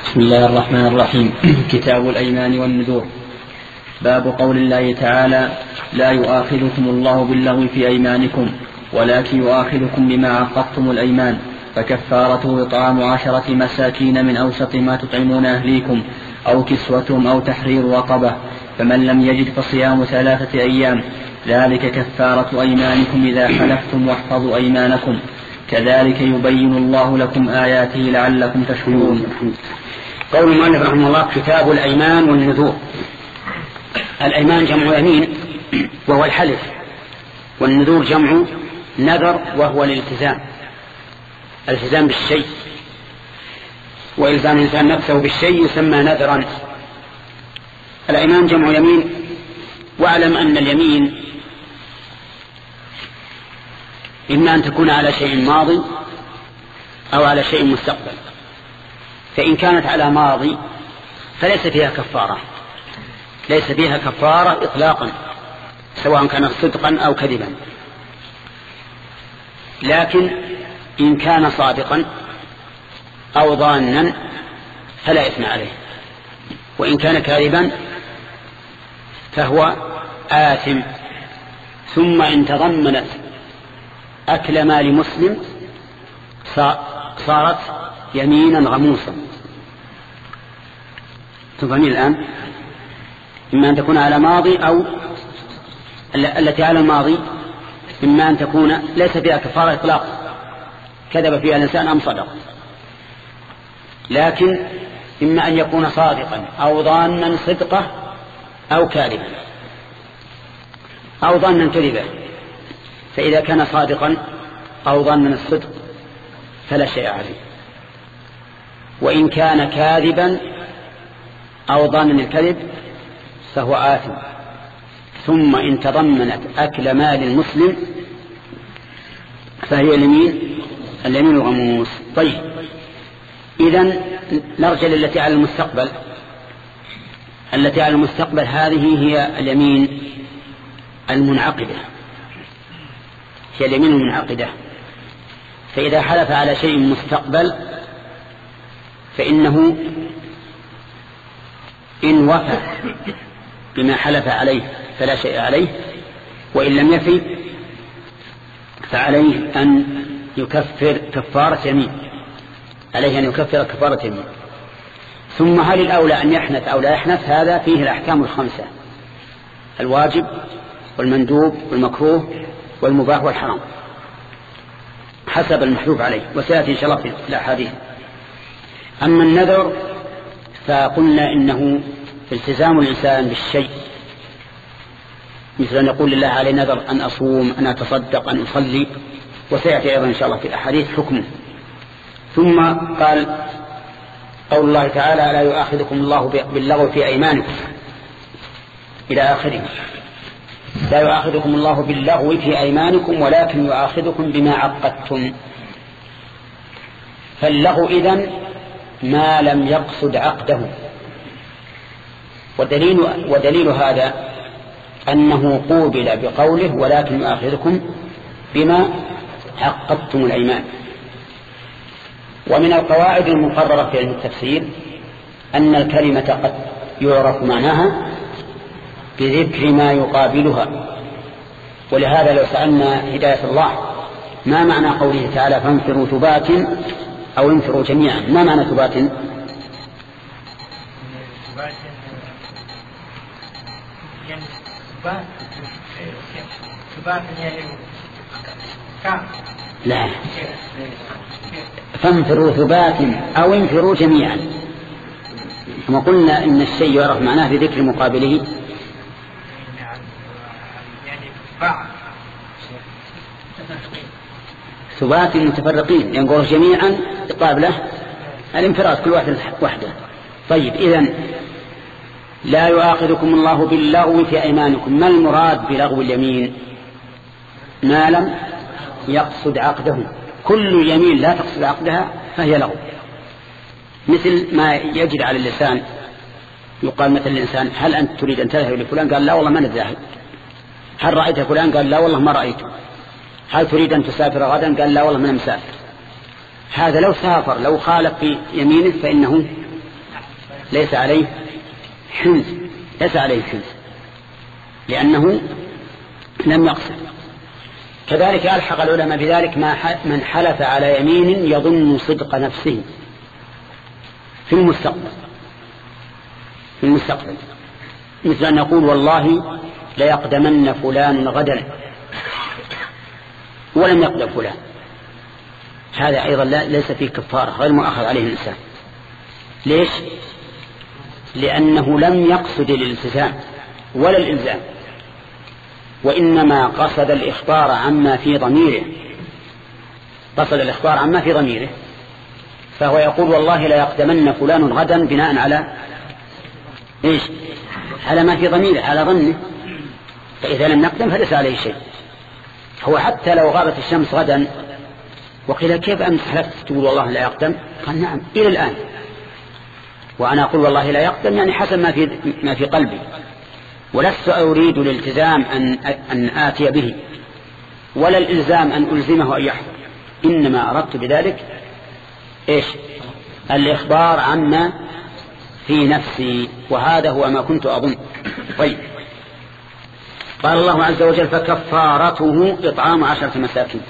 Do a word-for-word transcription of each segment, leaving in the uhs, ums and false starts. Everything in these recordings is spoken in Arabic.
بسم الله الرحمن الرحيم. كتاب الأيمان والنذور. باب قول الله تعالى: لا يؤاخذكم الله باللغو في أيمانكم ولكن يؤاخذكم بما عقدتم الأيمان، فكفارته إطعام عشرة مساكين من أوسط ما تطعمون أهليكم أو كسوتهم أو تحرير رقبة، فمن لم يجد فصيام ثلاثة أيام، ذلك كفارة أيمانكم إذا حلفتم، واحفظوا أيمانكم، كذلك يبين الله لكم آياته لعلكم تشكرون. قول المؤلف رحمه الله: كتاب الأيمان والنذور. الأيمان جمع يمين وهو الحلف، والنذور جمع نذر وهو الالتزام، الالتزام بالشيء، وإلزام الإنسان نفسه بالشيء يسمى نذرا. الأيمان جمع يمين، واعلم أن اليمين إما أن تكون على شيء ماضي أو على شيء مستقبل، فإن كانت على ماضي فليس فيها كفارة، ليس فيها كفارة إطلاقا، سواء كانت صدقا أو كذبا. لكن إن كان صادقا أو ظانا فلا إثم عليه، وإن كان كاذبا فهو آثم. ثم إن تضمنت أكل مال مسلم صارت يمينا غموسا. تفهمين الآن؟ إما أن تكون على ماضي أو التي على الماضي إما أن تكون ليس فيها كفارة إطلاق، كذب فيها الإنسان أم صدق، لكن إما أن يكون صادقا أو ظانا صدقه أو كاذبا أو ظانا كذبا. فإذا كان صادقا أو ظانا الصدق فلا شيء عليه، وإن كان كاذبا أو ظانا الكذب فهو آثم. ثم إن تضمنت أكل مال المسلم فهي اليمين اليمين الغموس. طيب، إذن نرجع للتي على المستقبل. التي على المستقبل هذه هي اليمين المنعقدة، هي اليمين المنعقدة. فإذا حلف على شيء مستقبل فإنه إن وفى بما حلف عليه فلا شيء عليه، وإن لم يفي فعليه أن يكفر كفارة يمين، عليه أن يكفر كفارة يمين. ثم هل الأولى أن يحنث أو لا يحنث؟ هذا فيه الأحكام الخمسة: الواجب والمندوب والمكروه والمباح والحرام، حسب المحلوف عليه، وسيأتي إن شاء الله في الأحاديث. أما النذر فقلنا إنه التزام الإنسان بالشيء، مثل أن يقول لله علي نذر أن أصوم، أن أتصدق، أن أصلي، وسيأتي أيضا إن شاء الله في الأحاديث حكمه. ثم قال قول الله تعالى: لا يؤاخذكم الله باللغو في أيمانكم إلى آخره. لا يؤاخذكم الله باللغو في أيمانكم ولكن يؤاخذكم بما عقدتم. فاللغو إذن ما لم يقصد عقده. ودليل, ودليل هذا أنه قوبل بقوله: ولكن يؤاخذكم بما عقدتم الأيمان. ومن القواعد المقررة في علم التفسير أن الكلمة قد يعرف معناها بذكر ما يقابلها. ولهذا لو سألنا هداية الله ما معنى قوله تعالى: فانفروا ثبات أو انفروا جميعا، ما معنى ثبات؟ لا، فانفروا ثبات أو انفروا جميعا. كما قلنا إن الشيء يعرف معناه بذكر مقابله. ثبات متفرقين، ينقول جميعا قابله الانفراد، كل واحد وحده. طيب، إذن لا يؤاخذكم الله باللغو في أيمانكم. ما المراد بلغو اليمين؟ ما لم يقصد عقده. كل يمين لا تقصد عقدها فهي لغو. مثل ما يجد على اللسان، يقال مثل الإنسان: هل أنت تريد أن تذهب لفلان؟ قال: لا والله ما نذهب. هل رأيت فلان؟ قال: لا والله ما رأيته. هل تريد أن تسافر غدا؟ قال: لا والله ما أنا مسافر. هذا لو سافر لو خالف في يمينه فإنه ليس عليه حنث، ليس عليه حنث لأنه لم يقصد. كذلك ألحق العلماء بذلك من حلف على يمين يظن صدق نفسه في المستقبل في المستقبل مثل أن يقول والله ليقدمن فلان غدا ولم يقدم فلان، هذا أيضا ليس فيه كفارة، غير مؤاخذ عليه الإنسان. ليش؟ لأنه لم يقصد الالتزام ولا الإلزام، وإنما قصد الإخبار عما في ضميره، قصد الإخبار عما في ضميره، فهو يقول والله لا يقدمن فلان غدا بناء على إيش؟ على ما في ضميره، على ظنه، فإذا لم يقدم فليس عليه شيء. هو حتى لو غابت الشمس غدا وقيل كيف أمس حلفت تقول والله لا يقدم؟ قال نعم إلى الآن، وأنا أقول والله لا يقدم يعني حسب ما في ما في قلبي، ولست أريد الالتزام أن أن آتي به ولا الإلزام أن ألزمه أن يحضر، إنما أردت بذلك إيش؟ الإخبار عما في نفسي، وهذا هو ما كنت أظن. طيب، قال الله عز وجل فكفارته إطعام عشرة مساكين.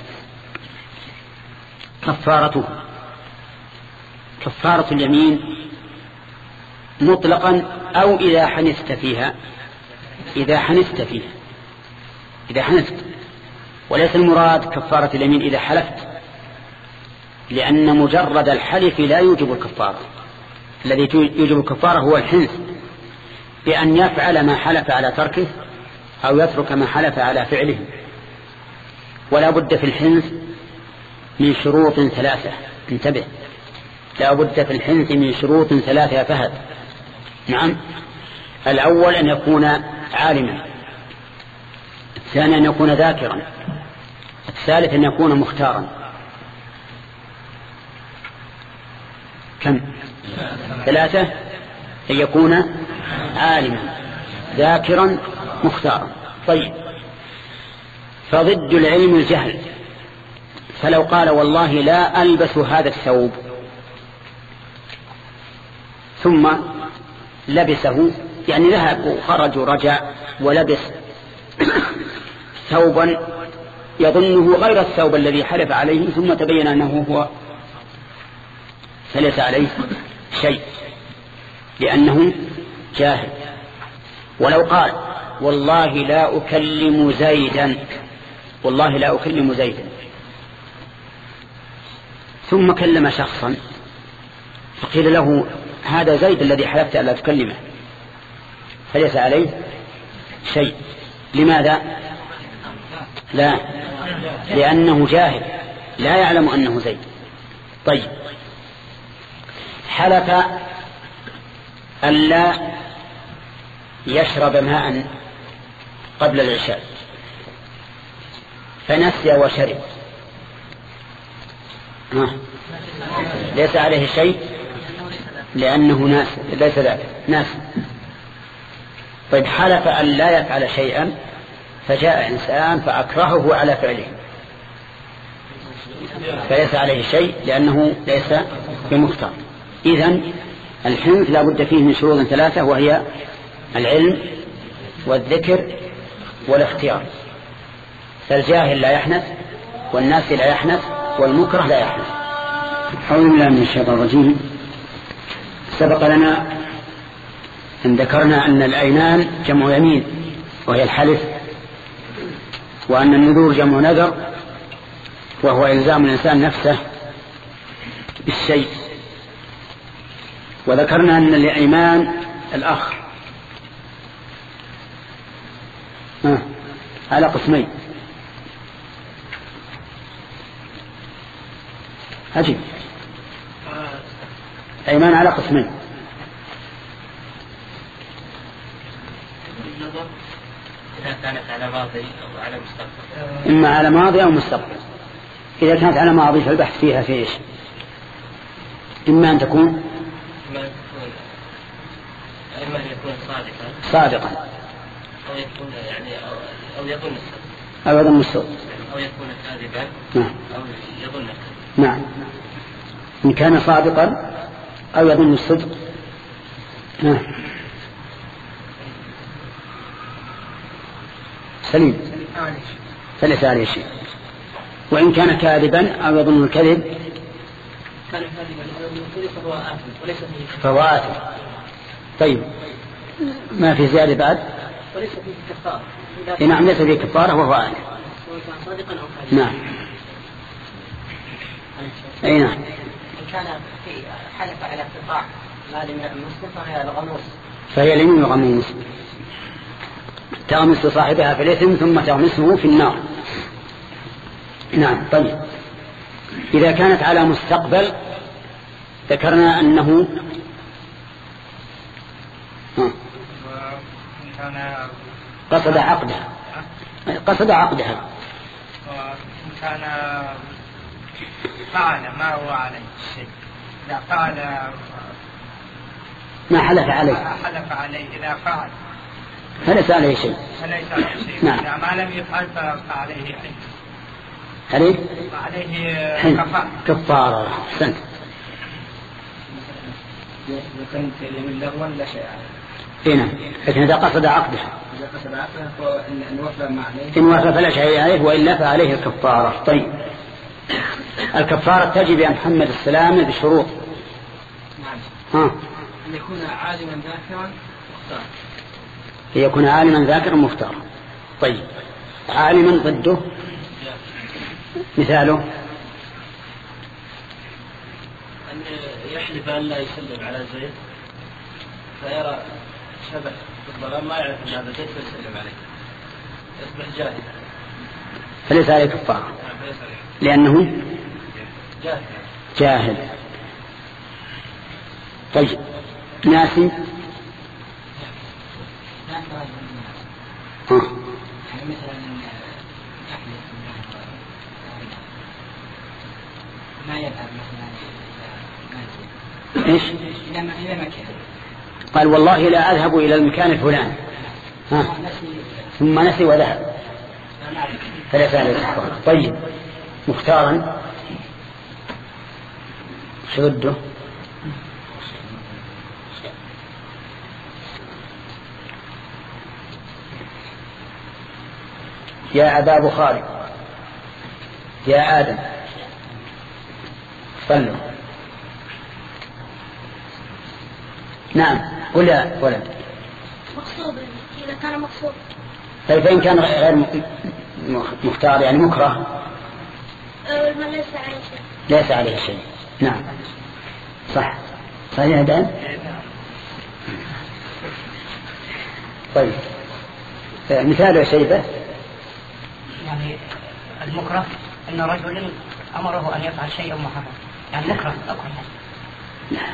كفارته كفارة اليمين مطلقا أو إذا حنثت فيها، إذا حنثت فيها إذا حنثت وليس المراد كفارة اليمين إذا حلفت، لأن مجرد الحلف لا يوجب الكفارة، الذي يوجب الكفارة هو الحنث بأن يفعل ما حلف على تركه أو يترك ما حلف على فعله. ولا بد في الحنث من شروط ثلاثة، انتبه، لا بد في الحنث من شروط ثلاثة يا فهد. نعم، الأول أن يكون عالما، الثاني أن يكون ذاكرا، الثالث أن يكون مختارا. كم؟ ثلاثة، أن يكون عالما ذاكرا مختارا. طيب، فضد العلم الجهل، فلو قال والله لا ألبس هذا الثوب ثم لبسه، يعني ذهب وخرج ورجع ولبس ثوبا يظنه غير الثوب الذي حلف عليه ثم تبين أنه هو، فليس عليه شيء لأنه جاهل. ولو قال والله لا أكلم زيدا، والله لا أكلم زيدا، ثم كلم شخصا فقيل له هذا زيد الذي حلفت ألا تكلمه، فليس عليه شيء. لماذا؟ لا، لأنه جاهل لا يعلم أنه زيد. طيب، حلف ألا يشرب ماء قبل العشاء فنسي وشرب، آه. ليس عليه شيء لأنه ناس، ليس ذلك ناس. طيب، حلف أن لا يفعل شيئا فجاء إنسان فأكرهه على فعله، فليس عليه شيء لأنه ليس بمختار. إذن الحنث لا بد فيه من شروط ثلاثة، وهي العلم والذكر والاختيار. فالجاهل لا يحنث، والناس لا يحنث، والمكره لا يحنث. أعوذ بالله من الشيطان الرجيم. سبق لنا أن ذكرنا أن الأيمان جمع يمين وهي الحلف، وأن النذور جمع نذر وهو إلزام الإنسان نفسه بالشيء. وذكرنا أن الأيمان الأخ آه. على قسمين. عجيب، أيمان على قسمين. إذا كانت على ماضي أو على مستقبل، إما على ماضي أو مستقبل. إذا كانت على ماضي فالبحث فيها في إيش؟ إما أن تكون إما أن تكون إما أن يكون صادقا صادقا أو يكون يعني أو, أو يظن الصدق أو يظن الصدق أو يكون كاذبا نعم. أو يظن الكذب. نعم، إن كان صادقا أو يظن الصدق نعم سليم فليس عليه شيء، وإن كان كاذبا أو يظن الكذب كان كاذبا فهو آثم وليس فيه فهو آثم. طيب ما في زيادة بعد؟ وليس فيه كفارة. نعم ليس فيه كفارة وهو آثم. سواء كان صادقا أو كاذبا. نعم. أي نعم. إن كان في حلف على اقتطاع مال من المسلم فهي الغموس. فهي اليمين الغموس تغمس صاحبها في الإثم ثم تغمسه في النار. نعم. طيب إذا كانت على مستقبل ذكرنا أنه قصد عقدها قصد عقدها وإن كان فعل ما هو عليه الشيء إذا فعل ما حلف عليه حلف عليه إذا فعل فليس عليه شيء فليس عليه شيء. نعم. إذا ما لم يفعل فعليه حين عليه عليه كفارة. كفارة. أحسنت. وكانت اليمين لغوا لا شيء عليه. إيه نعم. لكن إذا قصد عقدها إذا قصد عقدها فإن وفى ما عليه إن وفى فلا شيء عليه وإلا فعليه الكفارة. طيب الكفارة تجب يا محمد السلام بشروط. نعم. ها. أن يكون عالما ذاكرا مختارا. يكون عالما ذاكرا مختارا. طيب عالما ضده مثاله أن يحلف أن لا يسلم على زيد فيرى شبه في الظلام ما يعرف أن هذا زيد فيسلم عليه يصبح جاهل فليس عليه كفارة لأنه جاهل. جاهل. طيب ناسي ها. ما يفعل مثلا ايش؟ إلى مكان قال والله لا أذهب إلى المكان الفلاني ها. ثم نسي وذهب فليس عليه كفارة. طيب مختارا شده يا أبا بخاري يا آدم صلوا. نعم قل يا ولد. مقصود إذا كان مقصود. طيب فإن كان غير مختار يعني مكره ما ليس عليه شيء. ليس عليه شيء. نعم صح صحيح يا دان. طيب مثال يا شيبة. يعني المكره أن رجل أمره أن يفعل شيئا محرم يعني مكره أكره. نعم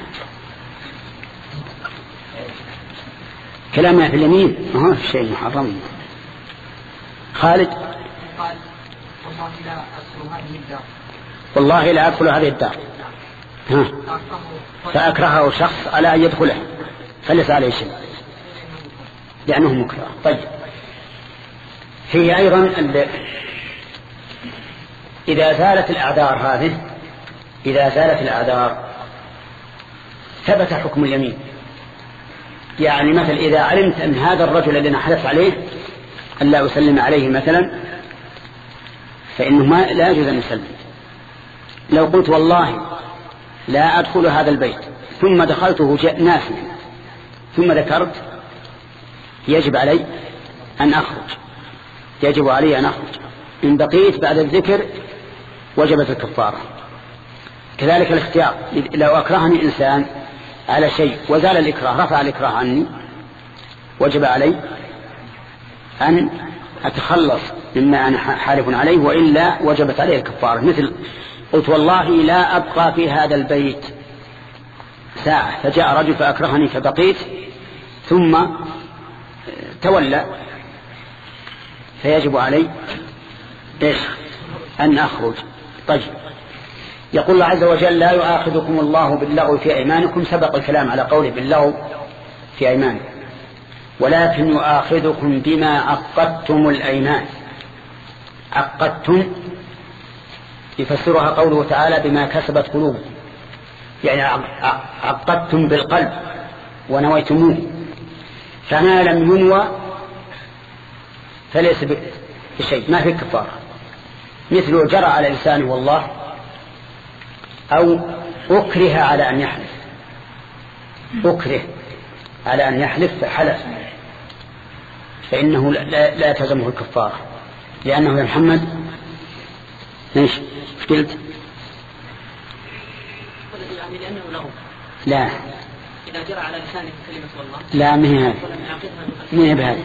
كلامنا في اليمين ما هو في شيء محرم. خالد قال والله لا أدخل هذه الدار والله لا أدخل هذه الدار ها. فأكرهه شخص على أن يدخله فليس عليه شيء لأنه مكره. طيب فيه أيضا إذا زالت الأعذار هذه إذا زالت الأعذار ثبت حكم اليمين. يعني مثل إذا علمت أن هذا الرجل الذي حلف عليه أن لا أسلم عليه مثلا فإنه ما لا يجوز أن يسلم. لو قلت والله لا أدخل هذا البيت ثم دخلته ناسيا ثم ذكرت يجب علي أن أخرج يجب علي أن أخرج. إن بقيت بعد الذكر وجبت الكفارة. كذلك الاختيار لو أكرهني إنسان على شيء وزال الإكراه رفع الإكراه عني وجب علي أن أتخلص مما أنا حالف عليه وإلا وجبت عليه الكفارة. مثل قلت والله لا أبقى في هذا البيت ساعة فجاء رجل فأكرهني فبقيت ثم تولى فيجب علي إيش أن أخرج. طيب يقول الله عز وجل لا يؤاخذكم الله باللغو في أيمانكم. سبق الكلام على قوله باللغو في أيمانكم ولكن يؤاخذكم بما عقدتم الأيمان. عقدتم يفسرها قوله تعالى بما كسبت قلوبكم يعني عقدتم بالقلب ونويتموه فما لم ينوى فليس بشيء، ما في كفارة. مثل جرى على لسانه والله، أو أكره على أن يحلف، أكره على أن يحلف فحلف، فإنه لا, لا تلزمه الكفارة، لأنه يا محمد ليش قلت؟ يعني لأنه له لا إذا جرى على لسانه كلمة والله لا ما هي ما هي بهذا،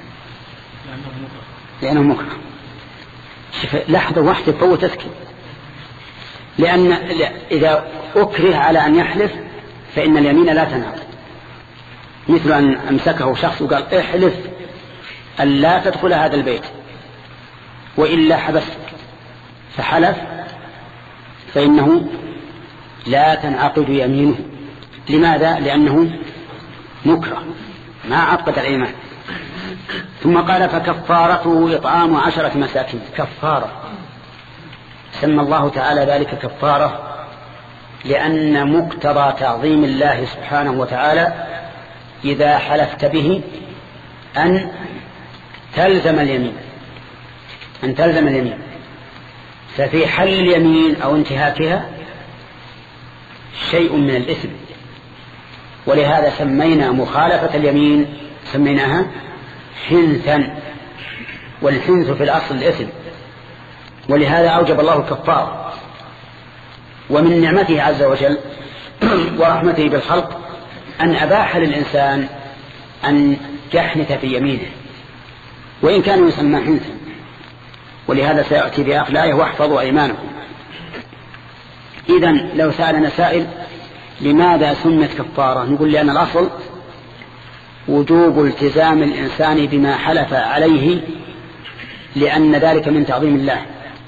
لأنه مكره. شوف لحظة واحدة فوت تسكت، لأن إذا أكره على أن يحلف فإن اليمين لا تنعقد. مثل أن أمسكه شخص وقال احلف أن لا تدخل هذا البيت وإلا حبستك، فحلف فإنه لا تنعقد يمينه. لماذا؟ لأنه مكره ما عقد الإيمان. ثم قال فكفارته إطعام عشرة مساكين. كفارة سمى الله تعالى ذلك كفارة لأن مقتضى تعظيم الله سبحانه وتعالى إذا حلفت به أن تلزم اليمين، أن تلزم اليمين. ففي حل اليمين أو انتهاكها شيء من الإثم، ولهذا سمينا مخالفة اليمين سميناها حنثا، والحنث في الأصل الإثم، ولهذا أوجب الله الكفارة. ومن نعمته عز وجل ورحمته بالخلق أن أباح للإنسان أن يحنث في يمينه وإن كان يسمى حنثا، ولهذا سيأتي بآخر الآية واحفظوا أيمانكم. إذن لو سألنا سائل لماذا سمت كفارة، نقول لأن الأصل وجوب التزام الإنسان بما حلف عليه، لأن ذلك من تعظيم الله،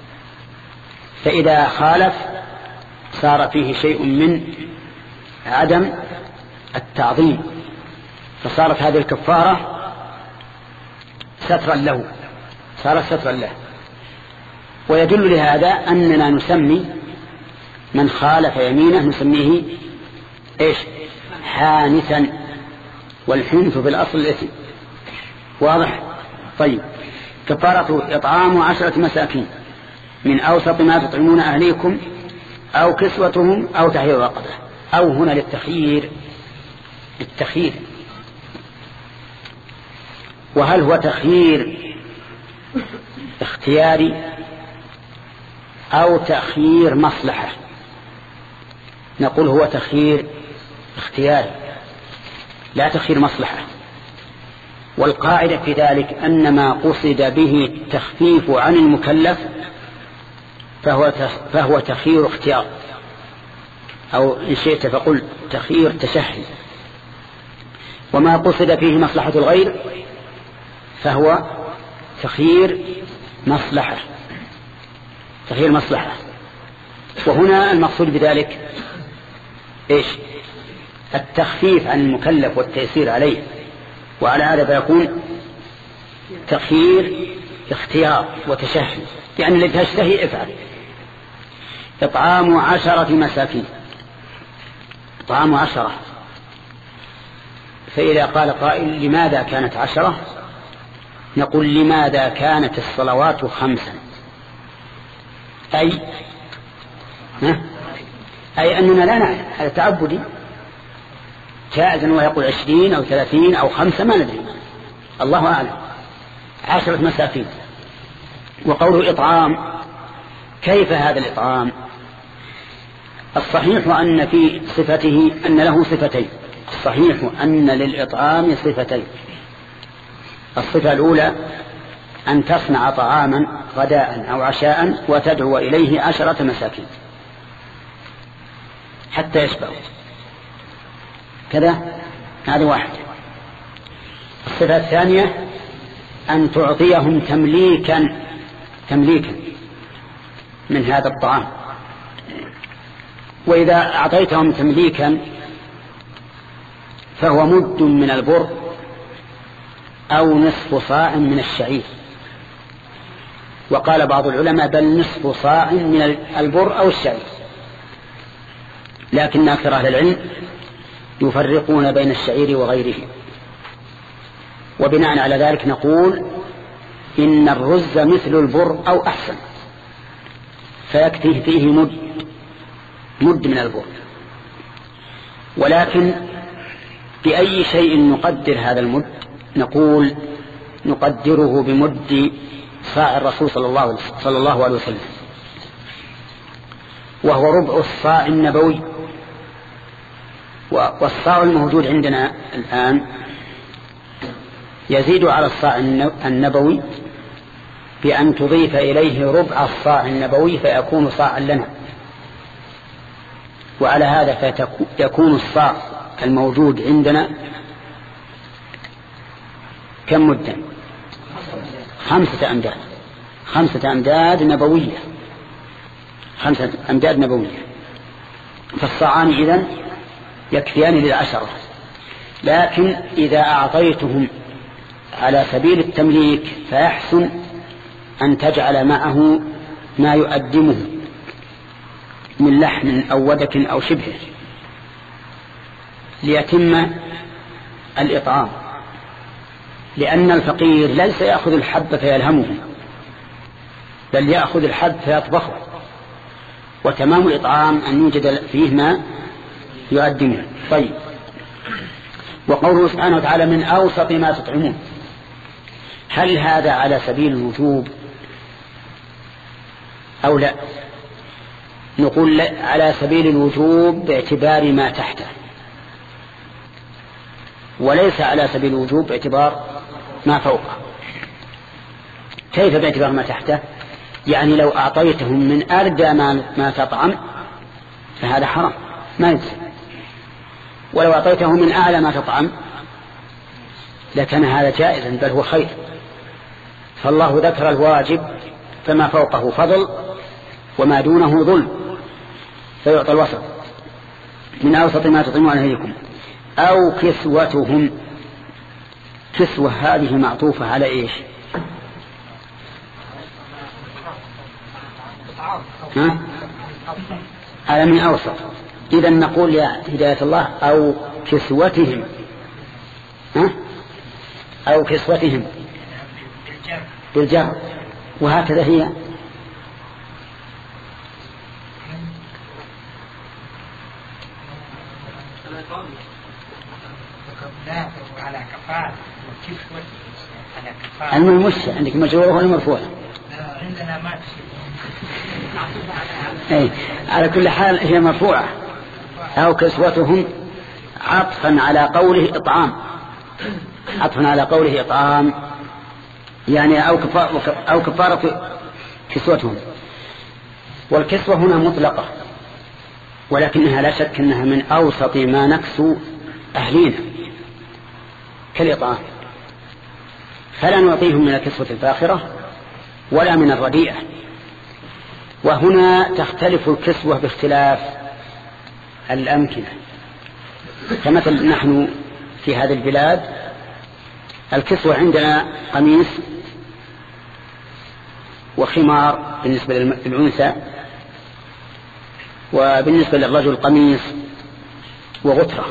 فإذا خالف صار فيه شيء من عدم التعظيم، فصارت هذه الكفارة سترا له، صارت سترا له. ويدل لهذا أننا نسمي من خالف يمينه نسميه إيش؟ حانثا، والحنث في الأصل الإثم. واضح؟ طيب. كفارة إطعام عشرة مساكين من أوسط ما تطعمون أهليكم أو كسوتهم أو تحرير رقبة. أو هنا للتخيير، للتخيير. وهل هو تخيير اختياري أو تخيير مصلحة؟ نقول هو تخيير اختياري لا تخيير مصلحة. والقاعدة في ذلك أن ما قصد به التخفيف عن المكلف فهو فهو تخيير اختيار، أو إن شئت فقل تخيير تشهي. وما قصد فيه مصلحة الغير فهو تخيير مصلحة، تخيير مصلحة. وهنا المقصود بذلك إيش؟ التخفيف عن المكلف والتيسير عليه، وعلى هذا فيكون تخيير اختيار وتشهي، يعني الذي تشتهي افعل. إطعام عشرة مساكين، إطعام عشرة. فإذا قال قائل لماذا كانت عشرة، نقول لماذا كانت الصلوات خمسا، أي أي أننا لا نعلم هذا تعبدي جائز أنه يقول عشرين أو ثلاثين أو خمسة ما ندري، الله أعلم. عشرة مساكين. وقوله إطعام، كيف هذا الإطعام؟ الصحيح أن في صفته أن له صفتين، الصحيح أن للإطعام صفتين. الصفة الأولى أن تصنع طعاما غداء أو عشاء وتدعو إليه عشرة مساكين حتى يشبعوا كذا، هذا واحد. الصفة الثانية أن تعطيهم تمليكا تمليكا من هذا الطعام، وإذا أعطيتهم تمليكا فهو مد من البر أو نصف صاع من الشعير. وقال بعض العلماء بل نصف صاع من البر أو الشعير، لكن أكثر أهل العلم يفرقون بين الشعير وغيره. وبناء على ذلك نقول إن الرز مثل البر أو أحسن، فيكفيه فيه مد مد من البر. ولكن بأي شيء نقدر هذا المد؟ نقول نقدره بمد صاع الرسول صلى الله صلى الله عليه وسلم، وهو ربع الصاع النبوي. والصاع الموجود عندنا الآن يزيد على الصاع النبوي بأن تضيف إليه ربع الصاع النبوي فيكون صاعا لنا. وعلى هذا فيكون الصاع الموجود عندنا كم مدة؟ خمسة أمداد خمسة أمداد نبوية خمسة أمداد نبوية فالصاعان إذن يكفيان للعشرة. لكن إذا أعطيتهم على سبيل التمليك فيحسن أن تجعل معه ما يؤدمه من لحم أو ودك أو شبهه ليتم الإطعام، لأن الفقير ليس يأخذ الحب فيلهمه، بل يأخذ الحب فيطبخه، وتمام الإطعام أن يوجد فيه ما يؤدمه. طيب، وقوله سبحانه وتعالى من أوسط ما تطعمون، هل هذا على سبيل الوجوب أو لا؟ نقول على سبيل الوجوب باعتبار ما تحته، وليس على سبيل الوجوب باعتبار ما فوقه. كيف باعتبار ما تحته؟ يعني لو أعطيتهم من أردى ما, ما تطعم فهذا حرام ما يجزي، ولو أعطيتهم من أعلى ما تطعم لكان هذا جائزا بل هو خير. فالله ذكر الواجب فما فوقه فضل وما دونه ظلم، فيعطى الوسط. من أوسط ما تطعمون أهليكم أو كسوتهم. كسوة هذه معطوفة على إيش؟ ها؟ على من أوسط. إذا نقول يا هداية الله أو كسوتهم، ها؟ أو كسوتهم بالجر، وهكذا هي. على كفاءة وكسوة على كفاءة. الممشى عندك مجروره ولا مرفوعة؟ عندنا ما أي على كل حال هي مرفوعة. أو كسوتهم عطفا على قوله إطعام، عطفا على قوله إطعام يعني أو كفارة أو كفارة كسوتهم. والكسوة هنا مطلقة، ولكنها لا شك أنها من أوسط ما نكسو أهلينا كالإطعام، فلا نعطيهم من الكسوة الفاخرة ولا من الرديئة. وهنا تختلف الكسوة باختلاف الأمكنة. كمثل نحن في هذه البلاد الكسوة عندنا قميص وخمار بالنسبة للأنثى، وبالنسبة للرجل قميص وغترة،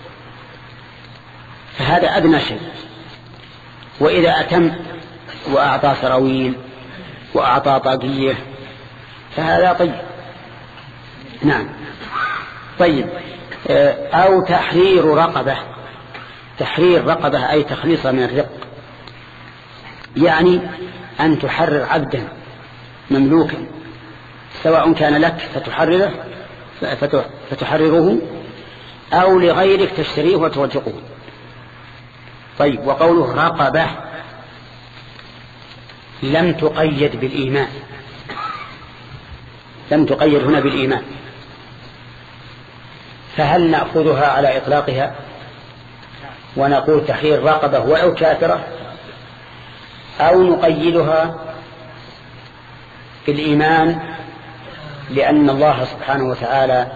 فهذا أدنى شيء. وإذا أتم وأعطى سراويل وأعطى طاقية فهذا طيب. نعم. طيب، أو تحرير رقبة. تحرير رقبة أي تخليصها من الرق، يعني أن تحرر عبدا مملوكا سواء كان لك فتحرره فتحرره أو لغيرك تشتريه وترجقه. طيب، وقوله رقبة لم تقيد بالإيمان، لم تقيد هنا بالإيمان، فهل نأخذها على إطلاقها ونقول تحرير رقبة ولو كافرة، أو نقيدها بالإيمان لأن الله سبحانه وتعالى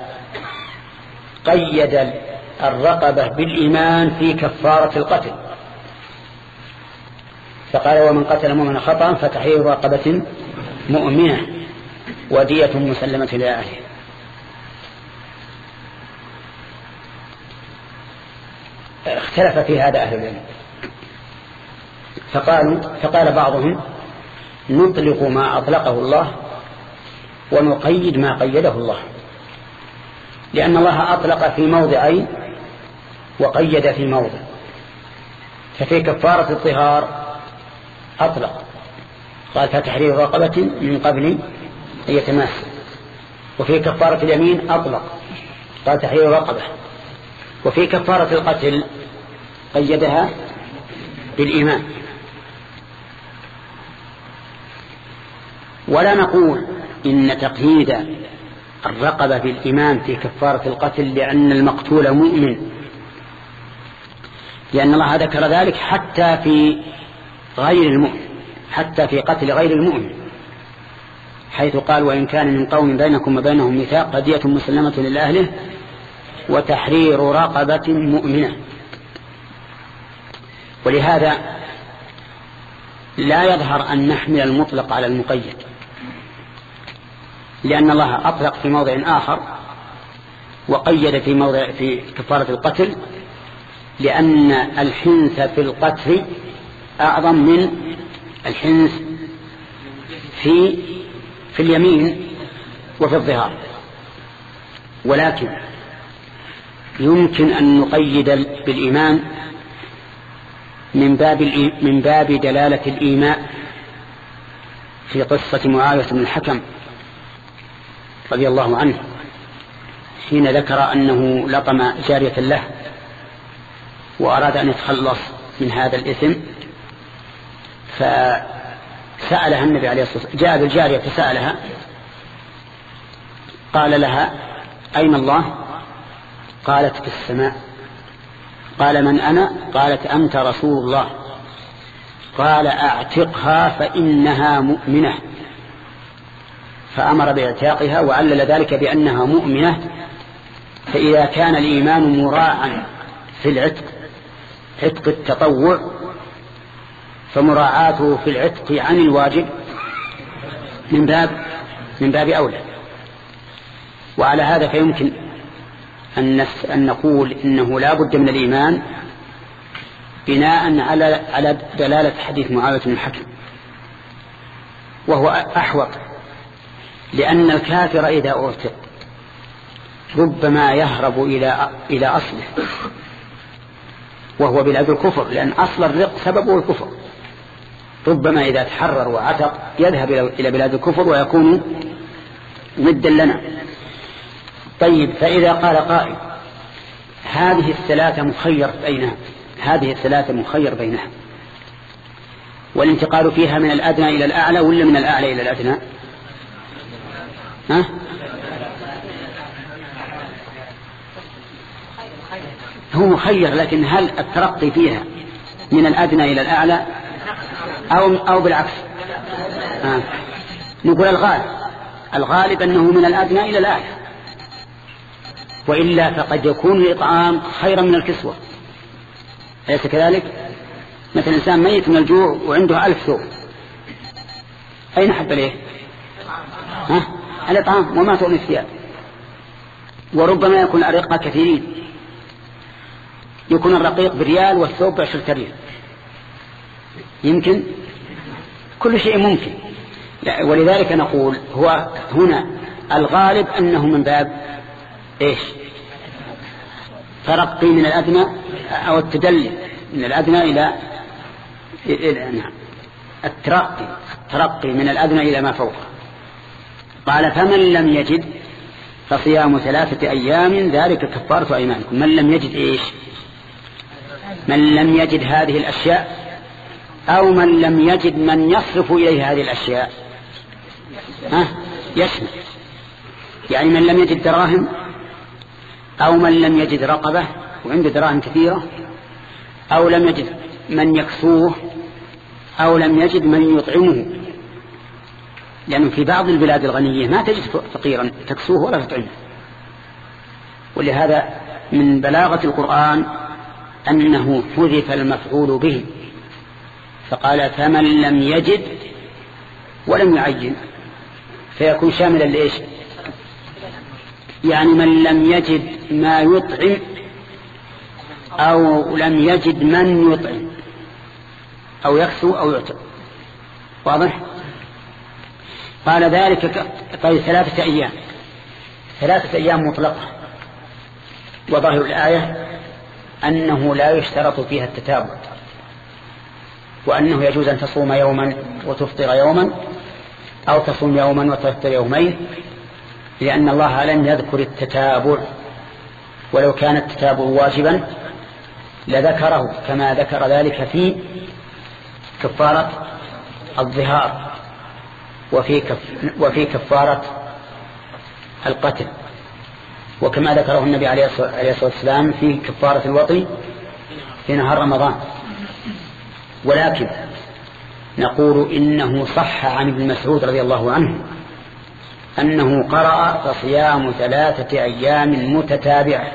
قيد الرقبة بالإيمان في كفارة القتل، فقال ومن قتل مؤمنا خطأ فتحرير رقبة مؤمنة ودية مسلمة إلى أهله. اختلف في هذا أهل العلم، فقالوا فقال بعضهم نطلق ما أطلقه الله ونقيد ما قيده الله، لأن الله أطلق في موضعين وقيد في موضع. ففي كفارة الطهار أطلق قال فتحرير رقبة من قبل أن يتماس، وفي كفارة اليمين أطلق قال تحرير رقبة، وفي كفارة القتل قيدها بالإيمان. ولا نقول إن تقييد الرقبة بالإيمان في كفارة القتل لأن المقتول مؤمن، لأن الله ذكر ذلك حتى في غير المؤمن، حتى في قتل غير المؤمن، حيث قال وإن كان من قوم بينكم وبينهم ميثاق فدية مسلمة لأهله وتحرير رقبة مؤمنة. ولهذا لا يظهر أن نحمل المطلق على المقيد، لأن الله أطلق في موضع آخر وقيد في موضع في كفارة القتل، لأن الحنث في القتل أعظم من الحنث في في اليمين وفي الظهار. ولكن يمكن أن نقيد بالإيمان من باب من باب دلالة الإيماء في قصة معاوية بن الحكم رضي الله عنه حين ذكر أنه لطم جارية له وأراد أن يتخلص من هذا الإثم، فسألها النبي عليه الصلاة والسلام، جاء بالجارية فسألها قال لها أين الله؟ قالت في السماء. قال من أنا؟ قالت أنت رسول الله. قال أعتقها فإنها مؤمنة، فأمر باعتاقها وعلل ذلك بأنها مؤمنة. فإذا كان الإيمان مراعا في العتق عتق التطوع فمراعاته في العتق عن الواجب من باب من باب أولى. وعلى هذا فيمكن أن نقول إنه لا بد من الإيمان بناء على على دلالة حديث معاوية بن الحكم، وهو أحوط، لأن الكافر إذا أعتق ربما يهرب إلى إلى أصله وهو بلاد الكفر، لأن أصل الرق سببه الكفر. ربما إذا تحرر وعتق يذهب إلى بلاد الكفر ويكون مدا لنا. طيب، فإذا قال قائل هذه الثلاثة مخير بينها هذه الثلاثة مخير بينها والانتقال فيها من الأدنى إلى الأعلى ولا من الأعلى إلى الأدنى؟ ها؟ هو مخير، لكن هل الترقي فيها من الأدنى إلى الأعلى أو أو بالعكس؟ ها. نقول الغالب الغالب أنه من الأدنى إلى الأعلى، وإلا فقد يكون الإطعام خيرا من الكسوة، أليس كذلك؟ مثل إنسان ميت من الجوع وعنده ألف ثوب، أين حب ليه؟ ها؟ الإطعام وما تغني الثياب. وربما يكون الأرقة كثيرين، يكون الرقيق بريال والثوب بعشرة ريال، يمكن كل شيء ممكن. ولذلك نقول هو هنا الغالب أنه من باب إيش؟ ترقي من الأدنى أو التدلي من الأدنى إلى نعم الترقي الترقي من الأدنى إلى ما فوق. قال فمن لم يجد فصيام ثلاثة أيام ذلك كفارة أيمانكم. من لم يجد إيش؟ من لم يجد هذه الأشياء، أو من لم يجد من يصرف إليه هذه الأشياء، ها يشمل، يعني من لم يجد دراهم، أو من لم يجد رقبة وعنده دراهم كثيرة، أو لم يجد من يكسوه، أو لم يجد من يطعمه، لأنه في بعض البلاد الغنية ما تجد فقيرا تكسوه ولا تطعمه. ولهذا من بلاغة القرآن أنه حذف المفعول به، فقال فمن لم يجد ولم يعين، فيكون شاملا لإيش؟ يعني من لم يجد ما يطعم أو لم يجد من يطعم أو يكسو أو يعتق. واضح؟ قال ذلك طيب ثلاثة أيام. ثلاثة أيام مطلقة، وظاهر الآية أنه لا يشترط فيها التتابع، وأنه يجوز أن تصوم يوما وتفطر يوما، أو تصوم يوما وتفطر يومين، لأن الله لم يذكر التتابع، ولو كان التتابع واجبا لذكره كما ذكر ذلك في كفارة الظهار وفي كف وفي كفارة القتل، وكما ذكره النبي عليه الصلاة والسلام في كفارة الوطي في نهار رمضان. ولكن نقول إنه صح عن ابن مسعود رضي الله عنه أنه قرأ فصيام ثلاثة أيام متتابعة،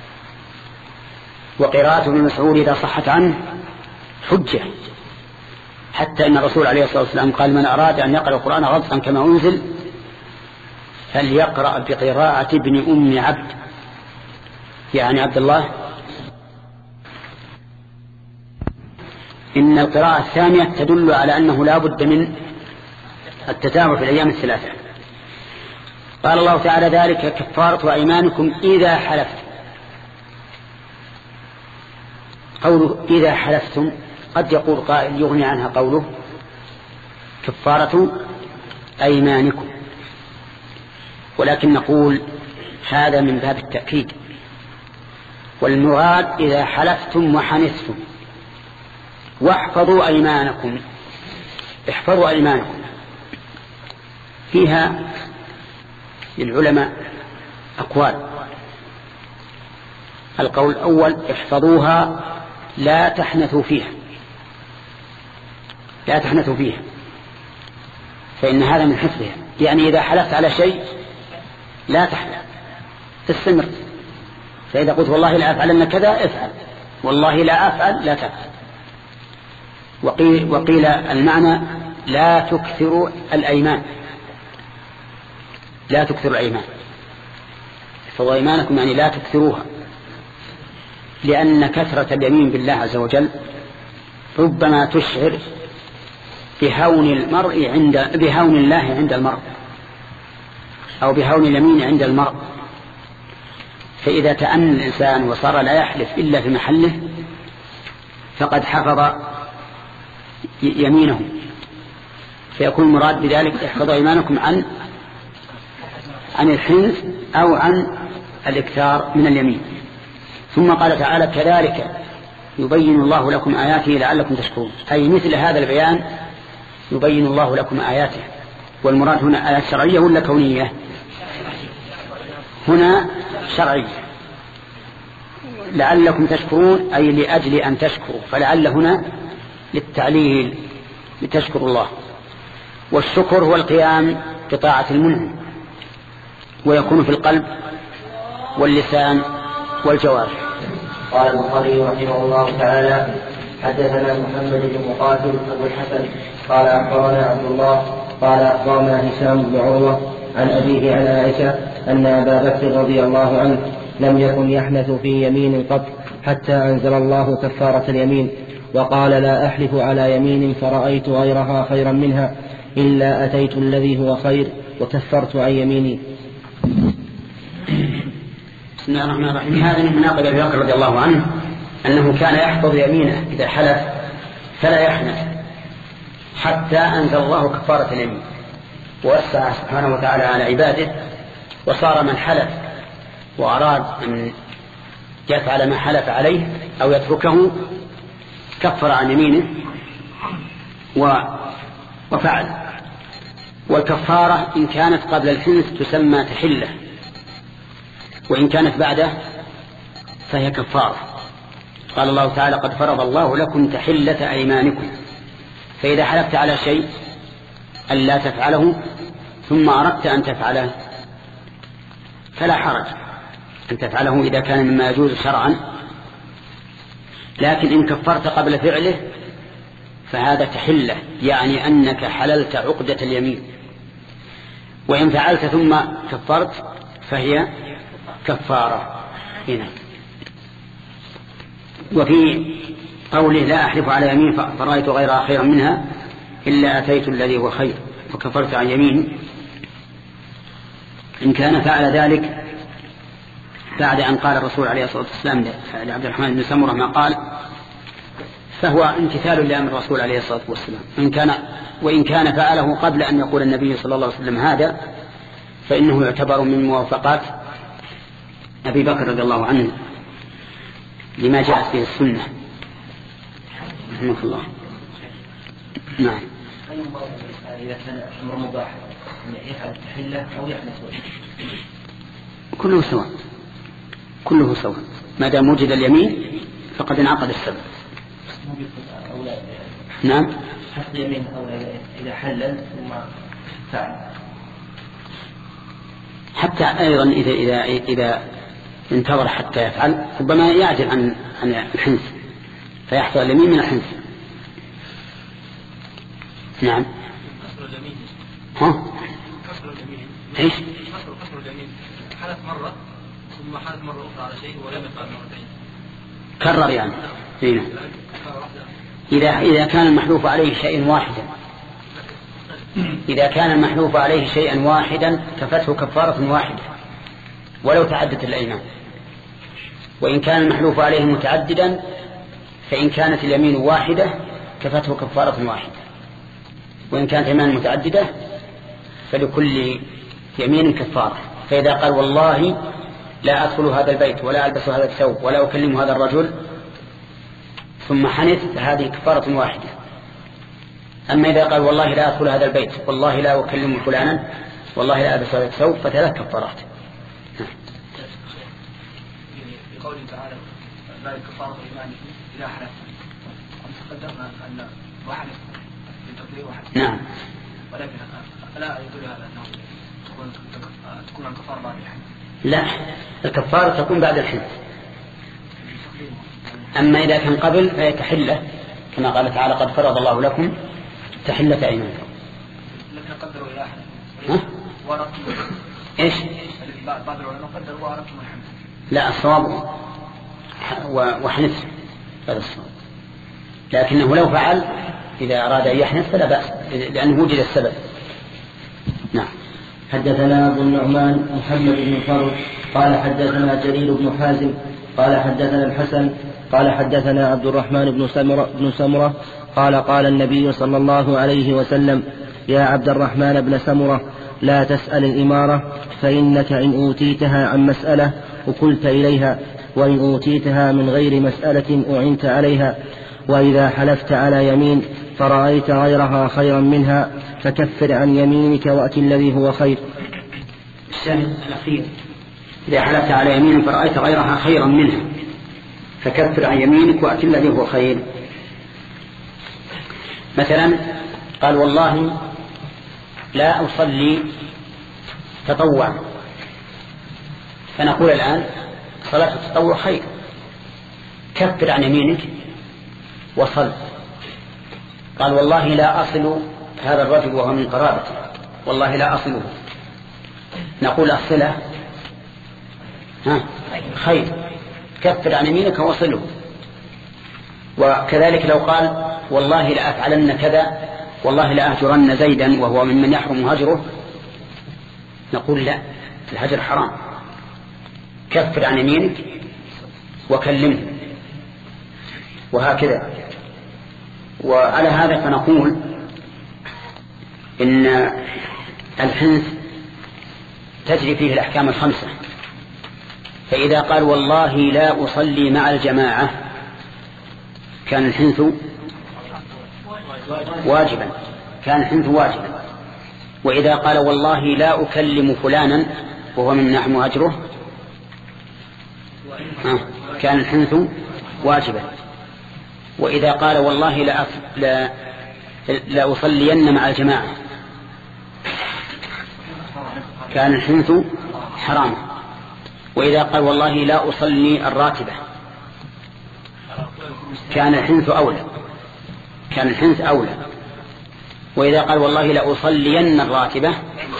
وقراءة ابن مسعود إذا صحت عنه حجة، حتى أن الرسول عليه الصلاة والسلام قال: من أراد أن يقرأ القرآن غضا كما أنزل فليقرأ بقراءة ابن أم عبد، يعني عبد الله. إن القراءة الثانية تدل على أنه لا بد من التتابع في الأيام الثلاثة. قال الله تعالى: ذلك كفارة أيمانكم إذا حلفتم. قوله إذا حلفتم قد يقول قائل يغني عنها قوله كفارة أيمانكم، ولكن نقول هذا من باب التأكيد، والمراد إذا حلفتم وحنثتم. واحفظوا أيمانكم، احفظوا أيمانكم فيها للعلماء أقوال. القول الأول: احفظوها لا تحنثوا فيها، لا تحنثوا فيها، فإن هذا من حفظها، يعني إذا حلفت على شيء لا تحلف، استمر. فإذا قلت والله لا أفعلن كذا افعل، والله لا أفعل لا تفعل. وقيل, وقيل المعنى لا تكثروا الأيمان، لا تكثروا الأيمان، احفظوا أيمانكم يعني لا تكثروها، لأن كثرة اليمين بالله عز وجل ربما تشعر بهون المرء عند بهون الله عند المرء، أو بهون اليمين عند المرء. فإذا تأمن الإنسان وصار لا يحلف إلا في محله فقد حفظ يمينه، فيكون المراد بذلك احفظوا أيمانكم عن عن الحنث أو عن الإكثار من اليمين. ثم قال تعالى: كذلك يبين الله لكم آياته لعلكم تشكرون، أي مثل هذا البيان يبين الله لكم آياته. والمراد هنا آيات شرعية ولا كونية؟ هنا شرعية، لعلكم تشكرون أي لأجل أن تشكروا، فلعل هنا للتعليل لتشكروا الله. والشكر هو القيام بطاعة المنعم، ويكون في القلب واللسان والجوارح. قال البخاري رحمه الله تعالى: حدثنا محمد بن مقاتل أبو الحسن قال أخبرنا عبد الله قال أخبرنا هشام بن عروة عن أبيه عن عائشة أن أبا بكر رضي الله عنه لم يكن يحنث في يمين قط حتى أنزل الله كفارة اليمين، وقال: لا أحلف على يمين فرأيت غيرها خيرا منها إلا أتيت الذي هو خير وكفرت عن يميني. بسم الله الرحمن الرحيم. هذا من مناقب أبي بكر رضي الله عنه أنه كان يحفظ يمينه إذا حلف فلا يحنث حتى أنزل الله كفارة اليمين، ووسع سبحانه وتعالى على عباده، وصار من حلف وأراد أن يفعل ما حلف عليه أو يتركه كفر عن يمينه وفعل. والكفارة إن كانت قبل الحنث تسمى تحلة، وإن كانت بعده فهي كفارة. قال الله تعالى: قد فرض الله لكم تحلة أيمانكم. فإذا حلفت على شيء ألا تفعله ثم أردت أن تفعله فلا حرج أن تفعله إذا كان مما يجوز شرعا، لكن إن كفرت قبل فعله فهذا تحلة، يعني أنك حللت عقدة اليمين. وإن فعلت ثم كفرت فهي كفارة. هنا وفي قوله لا أحلف على يمين فرأيت غيرها خيرا منها إلا أتيت الذي هو خير وكفرت عن يمين، إن كان فعل ذلك بعد أن قال الرسول عليه الصلاة والسلام لعبد الرحمن بن سمرة ما قال فهو امتثال لأمر الرسول عليه الصلاة والسلام، إن كان وإن كان فعله قبل أن يقول النبي صلى الله عليه وسلم هذا فإنه يعتبر من موافقات أبي بكر رضي الله عنه لما جاءت به السنة. رحمه الله. نعم. إذا كان أمر مباح يفعل التحلة أو يحنث كله سواء، كله سواء ما دام وجد اليمين فقد انعقد السبب. نعم. حتى يمين أو إذا حلل ثم فعل. حتى أيضا إذا إذا إذا انتظر حتى يفعل ربما يعجل عن عن الحنث فيحصل اليمين من الحنث. نعم. كسر اليمين. ها؟ كسر اليمين. إيش؟ كسر كسر اليمين. حلف مرة ثم حلف مرة أخرى على شيء ولم يفعل مرتين. كرر يعني. هنا. إذا إذا كان المحلوف عليه شيء واحدا إذا كان المحلوف عليه شيئا واحدا كفته كفارة واحدة ولو تعدت الأيمان، وإن كان المحلوف عليه متعددا فإن كانت اليمين واحدة كفته كفارة واحدة، وإن كانت يمين متعددة فلكل يمين كفارة. فإذا قال والله لا أدخل هذا البيت ولا ألبس هذا الثوب ولا أكلم هذا الرجل ثم حنث فهذه كفارة واحدة. أما إذا قال والله لا أدخل هذا البيت والله لا أكلم فلانا والله لا ألبس هذا الثوب فثلاث كفارات. في قوله تعالى ذلك كفارة إيمانكم إذا حلفتم، تقدمنا أن واحد بالتقدير واحد. نعم. ولكن لا يدل هذا أنه تكون تكون الكفارة بعد الحنث. لا، الكفارة تكون بعد الحنث. أما إذا كان قبل فهي تحلة كما قال تعالى قد فرض الله لكم تحلة أيمانكم. لكن قدروا إلى أحد. ها؟ ورثتم. إيش؟ بعض العلماء قدروا ورثتم الحنث. لا، الصواب وحنث هذا الصواب، لكنه لو فعل إذا أراد أن يحنث فلا بأس لأنه وجد السبب. نعم. حدثنا أبو النعمان محمد بن فرد قال حدثنا جرير بن حازم قال حدثنا الحسن قال حدثنا عبد الرحمن بن سمرة, بن سمرة قال قال النبي صلى الله عليه وسلم يا عبد الرحمن بن سمرة لا تسأل الإمارة فإنك إن أوتيتها عن مسألة وكلت إليها وإن أوتيتها من غير مسألة أعنت عليها وإذا حلفت على يمين فرأيت غيرها خيرا منها فكفر عن يمينك وأت الذي هو خير. الشاهد الأخير إذا حلفت على يمين فرأيت غيرها خيرا منها فكفر عن يمينك وأت الذي هو خير. مثلا قال والله لا أصلي تطوع، فنقول الآن صلاة التطوع خير، كفر عن يمينك وصل. قال والله لا أصل هذا الرجل وهو من قرابته، والله لا أصله، نقول الصلة ها خير، كفر عن يمينك وصله. وكذلك لو قال والله لا أفعلن كذا والله لا أهجرن زيدا وهو ممن يحرم هجره، نقول لا، الهجر حرام، كفر عن يمينك وكلمه، وهكذا. وعلى هذا فنقول إن الحنث تجري فيه الأحكام الخمسة. فإذا قال والله لا أصلي مع الجماعة كان الحنث واجبا، كان الحنث واجبا. وإذا قال والله لا أكلم فلانا وهو من نحن أجره كان الحنث واجبا. وإذا قال والله لا, لا, لا أصلين مع الجماعة كان الحنث حراما. وإذا قال والله لا أصلي الراتبة كان الحنث أولى، كان الحنث أولى. وإذا قال والله لا أصلين الراتبة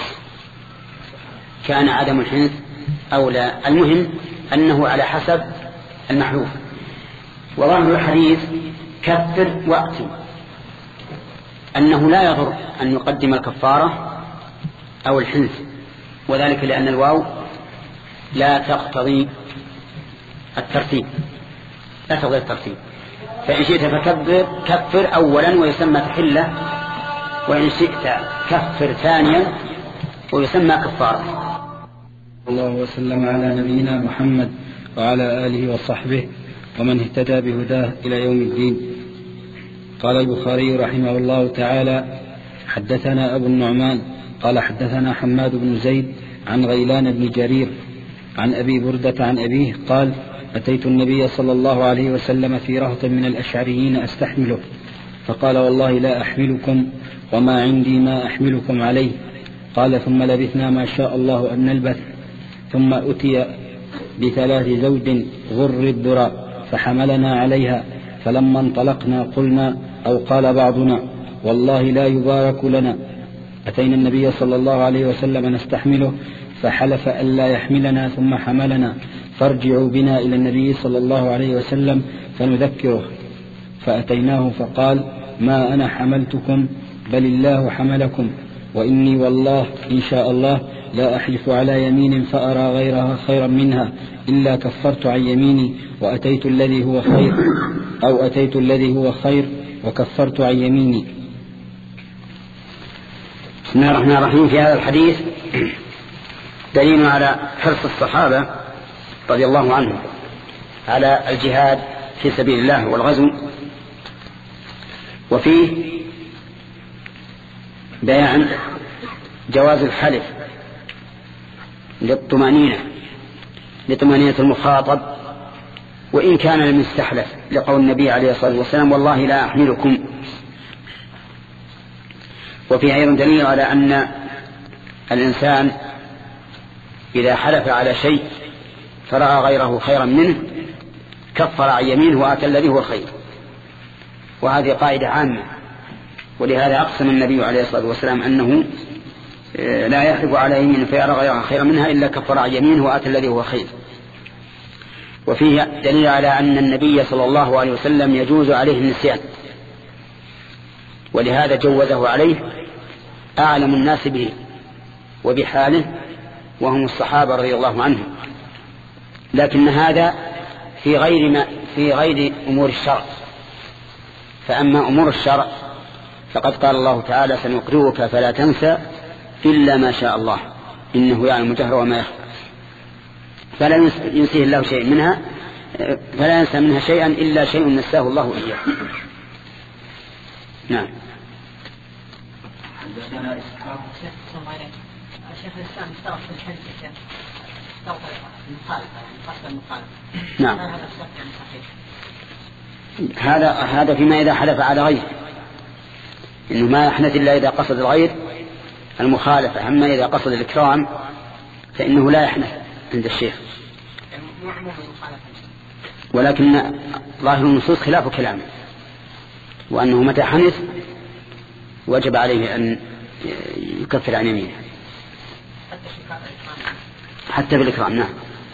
كان عدم الحنث أولى. المهم أنه على حسب المحلوف. وظاهر الحديث كفر وأتم أنه لا يضر أن يقدم الكفارة أو الحنث، وذلك لأن الواو لا تقتضي الترتيب لا تقتضي الترتيب فإن شئت فكبر كفر أولا ويسمى تحلة، وإن شئت كفر ثانيا ويسمى كفارة. الله وسلم على نبينا محمد وعلى آله وصحبه ومن اهتدى بهداه إلى يوم الدين. قال البخاري رحمه الله تعالى: حدثنا أبو النعمان قال حدثنا حماد بن زيد عن غيلان بن جرير عن أبي بردة عن أبيه قال: أتيت النبي صلى الله عليه وسلم في رهط من الأشعريين أستحمله، فقال: والله لا أحملكم وما عندي ما أحملكم عليه. قال: ثم لبثنا ما شاء الله أن نلبث، ثم أتي بثلاث زوج غر الذرى فحملنا عليها، فلما انطلقنا قلنا أو قال بعضنا: والله لا يبارك لنا. أتينا النبي صلى الله عليه وسلم نستحمله فحلف ألا يحملنا ثم حملنا، فارجعوا بنا إلى النبي صلى الله عليه وسلم فنذكره. فأتيناه فقال: ما أنا حملتكم بل الله حملكم، وإني والله إن شاء الله لا أحلف على يمين فأرى غيرها خيرا منها إلا كفرت عن يميني وأتيت الذي هو خير، أو أتيت الذي هو خير وكفرت عن يميني. بسم الله الرحمن الرحيم. في هذا الحديث دليل على حرص الصحابة رضي الله عنهم على الجهاد في سبيل الله والغزو، وفيه بيان جواز الحلف للطمأنينة لطمأنينة المخاطب وإن كان لم يستحلف، لقول النبي عليه الصلاة والسلام: والله لا أحملكم. وفيه أيضا دليل على أن الإنسان إذا حلف على شيء فرأى غيره خيرا منه كفر عن يمينه وأتى الذي هو خير، وهذه قاعدة عامة، ولهذا أقسم النبي عليه الصلاة والسلام أنه لا يحلف على يمينه فيرى غيرها خيرا منها إلا كفر عن يمينه وأتى الذي هو خير. وفيه دليل على أن النبي صلى الله عليه وسلم يجوز عليه النسيان، ولهذا جوزه عليه أعلم الناس به وبحاله وهم الصحابة رضي الله عنهم، لكن هذا في غير ما في غير أمور الشرع. فأما أمور الشرع فقد قال الله تعالى: سنقرئك فلا تنسى إلا ما شاء الله إنه يعلم الجهر وما يخفى، فلا ينسيه الله شيء منها فلا ينسى منها شيئا إلا شيء نساه الله إياه. نعم. شيخ الإسلام اشترط في الحج اشترط المخالفة قصد المخالفة. نعم. هذا هذا فيما إذا حلف على غيره، إنه ما يحنث إلا إذا قصد الغير المخالفة. أما إذا قصد الإكرام فإنه لا يحنث عند الشيخ، ولكن ظاهر النصوص خلاف كلامه، وأنه متى حنث وجب عليه أن يكفر عن يمينه حتى بالإكرام. نعم.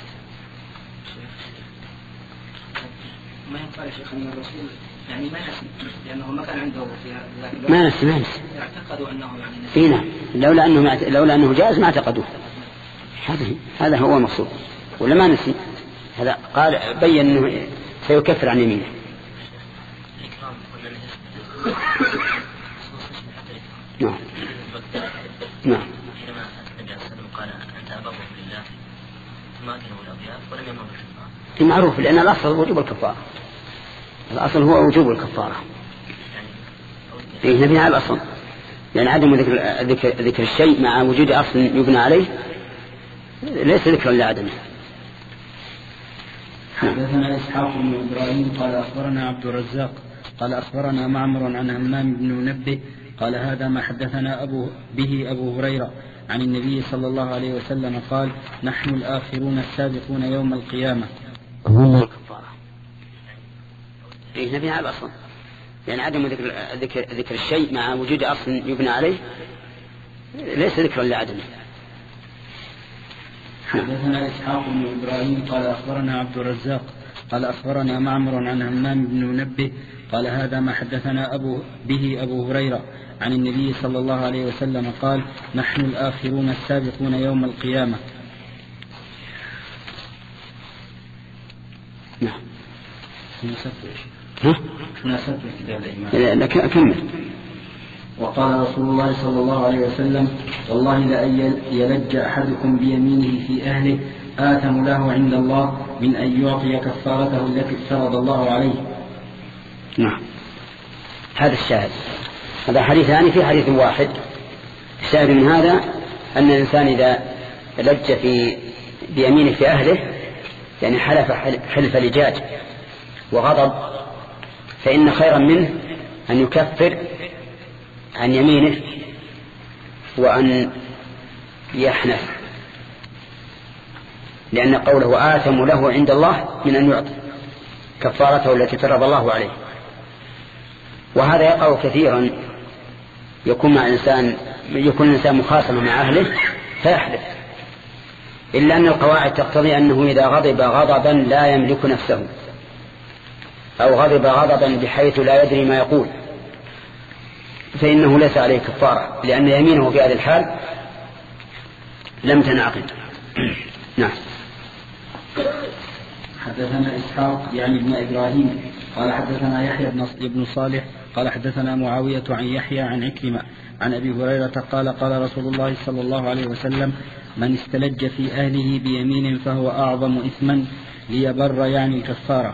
ما ينفع يا شيخ أن الرسول يعني ما نسي لأنه ما كان عنده ما نسي ما نسي اعتقدوا أنه يعني نسي. نعم. لولا أنه لولا أنه جائز ما اعتقدوه. هذا هذا هو المقصود، ولا ما نسي. هذا قال بين أنه سيكفر عن يمينه. نعم. نعم. حينما النبي صلى الله عليه وسلم قال أنت أبغض لله ما كانوا الأبياء ولم يمر بالكفارة. معروف، لأن الأصل وجوب الكفارة. الأصل هو وجوب الكفارة. إيه نبني على الأصل، لأن عدم ذكر, ذكر, ذكر الشيء مع وجود أصل يبنى عليه ليس ذكرا لعدمه. حدثنا إسحاق بن إبراهيم قال أخبرنا عبد الرزاق قال أخبرنا معمر عن همام بن منبه قال هذا ما حدثنا أبو به أبو هريرة عن النبي صلى الله عليه وسلم قال: نحن الآخرون السابقون يوم القيامة. الكفارة إيه نبني على الأصل، لأن عدم ذكر, ذكر, ذكر الشيء مع وجود أصل يبنى عليه ليس ذكرا لعدمه. حدثنا إسحاق بن إبراهيم قال أخبرنا عبد الرزاق قال أخبرنا معمر عن همام بن منبه قال هذا ما حدثنا أبو به أبو هريرة عن النبي صلى الله عليه وسلم قال نحن الآخرون السابقون يوم القيامة. نعم. ها؟ لا كمل. وقال رسول الله صلى الله عليه وسلم والله لأن يلج أحدكم بيمينه في أهله آثم له عند الله من أن يعطي كفارته التي افترض الله عليه. نعم. هذا الشاهد. هذا حديثان في حديث واحد. الشاهد من هذا أن الإنسان إذا لج في بيمينه في أهله يعني حلف حلف لجاج وغضب فإن خيرا منه أن يكفر عن يمينه وأن يحنث، لأن قوله آثم له عند الله من أن يعطي كفارته التي فرض الله عليه. وهذا يقع كثيرا، يكون مع إنسان يكون الإنسان مخاصما مع أهله فيحلف، إلا أن القواعد تقتضي أنه إذا غضب غضبا لا يملك نفسه أو غضب غضبا بحيث لا يدري ما يقول فإنه ليس عليه كفارة، لأن يمينه في هذه الحال لم تنعقد. نعم. حدثنا إسحاق يعني ابن إبراهيم قال حدثنا يحيى بن صالح قال حدثنا معاوية عن يحيى عن عكرمة عن أبي هريرة قال قال رسول الله صلى الله عليه وسلم من استلج في أهله بيمين فهو أعظم إثما ليبر يعني الكفارة.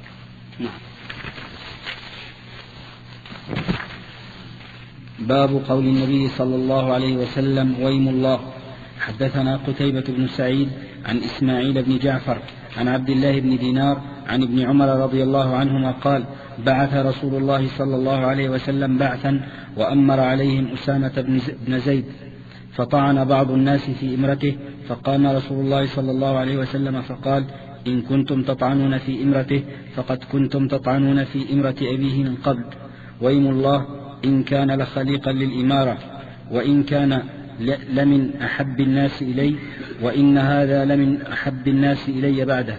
باب قول النبي صلى الله عليه وسلم ويم الله. حدثنا قتيبة بن سعيد عن إسماعيل بن جعفر عن عبد الله بن دينار عن ابن عمر رضي الله عنهما قال بعث رسول الله صلى الله عليه وسلم بعثا وأمر عليهم أسامة بن زيد فطعن بعض الناس في إمرته فقام رسول الله صلى الله عليه وسلم فقال إن كنتم تطعنون في إمرته فقد كنتم تطعنون في إمرة أبيه من قبل ويم الله إن كان لخليقا للإمارة وإن كان لمن أحب الناس إلي وإن هذا لمن أحب الناس إلي بعده.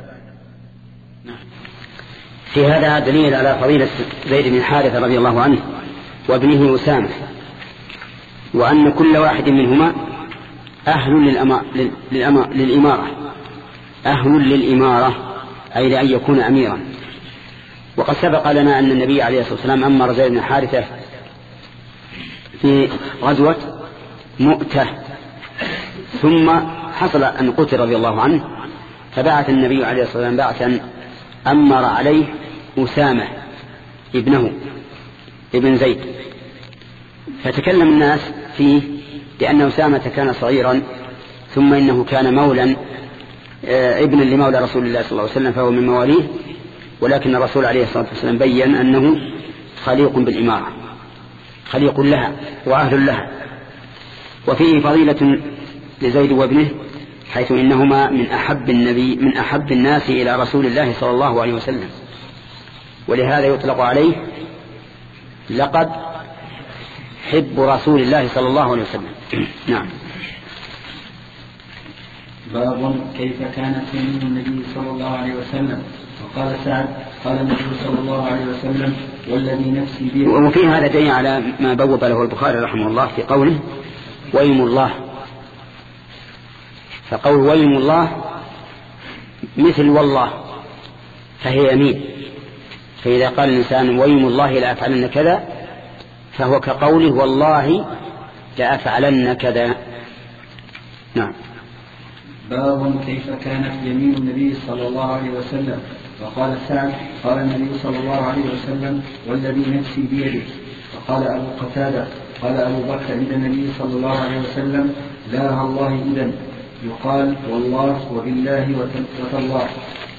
في هذا دليل على فضيلة زيد بن حارثة رضي الله عنه وابنه أسامة، وأن كل واحد منهما أهل للأما... للأما... للإمارة أهل للإمارة أي لأن يكون أميرا. وقد سبق لنا أن النبي عليه الصلاة والسلام أمر زيد بن حارثة في غزوة مؤتة ثم حصل أن قتل رضي الله عنه فبعث النبي عليه الصلاة والسلام بعثا أمر عليه أسامة ابنه ابن زيد، فتكلم الناس فيه لأن أسامة كان صغيرا ثم إنه كان مولا ابن لمولى رسول الله صلى الله عليه وسلم فهو من مواليه، ولكن الرسول عليه الصلاة والسلام بيّن أنه خليق بالإمارة خليق لها وأهل لها. وفيه فضيلة لزيد وابنه حيث إنهما من أحب النبي من أحب الناس إلى رسول الله صلى الله عليه وسلم، ولهذا يطلق عليه لقد حب رسول الله صلى الله عليه وسلم. نعم. باب كيف كانت يمين النبي صلى الله عليه وسلم. وقال سعد قال النبي صلى الله عليه وسلم والذي نفسي بيده. وفي هذا دليل على ما بوب له البخاري رحمه الله في قوله ويم الله، فقول ويم الله مثل والله فهي يمين، فإذا قال الإنسان ويم الله لأفعلن كذا فهو كقوله والله لأفعلن كذا. نعم. باب كيف كانت يمين النبي صلى الله عليه وسلم. وقال سعد قال النبي صلى الله عليه وسلم والذي نفسي بيده. فقال أبو قتادة قال أبو بكر عند النبي صلى الله عليه وسلم لا الله إذن يقال والله وبالله وتالله.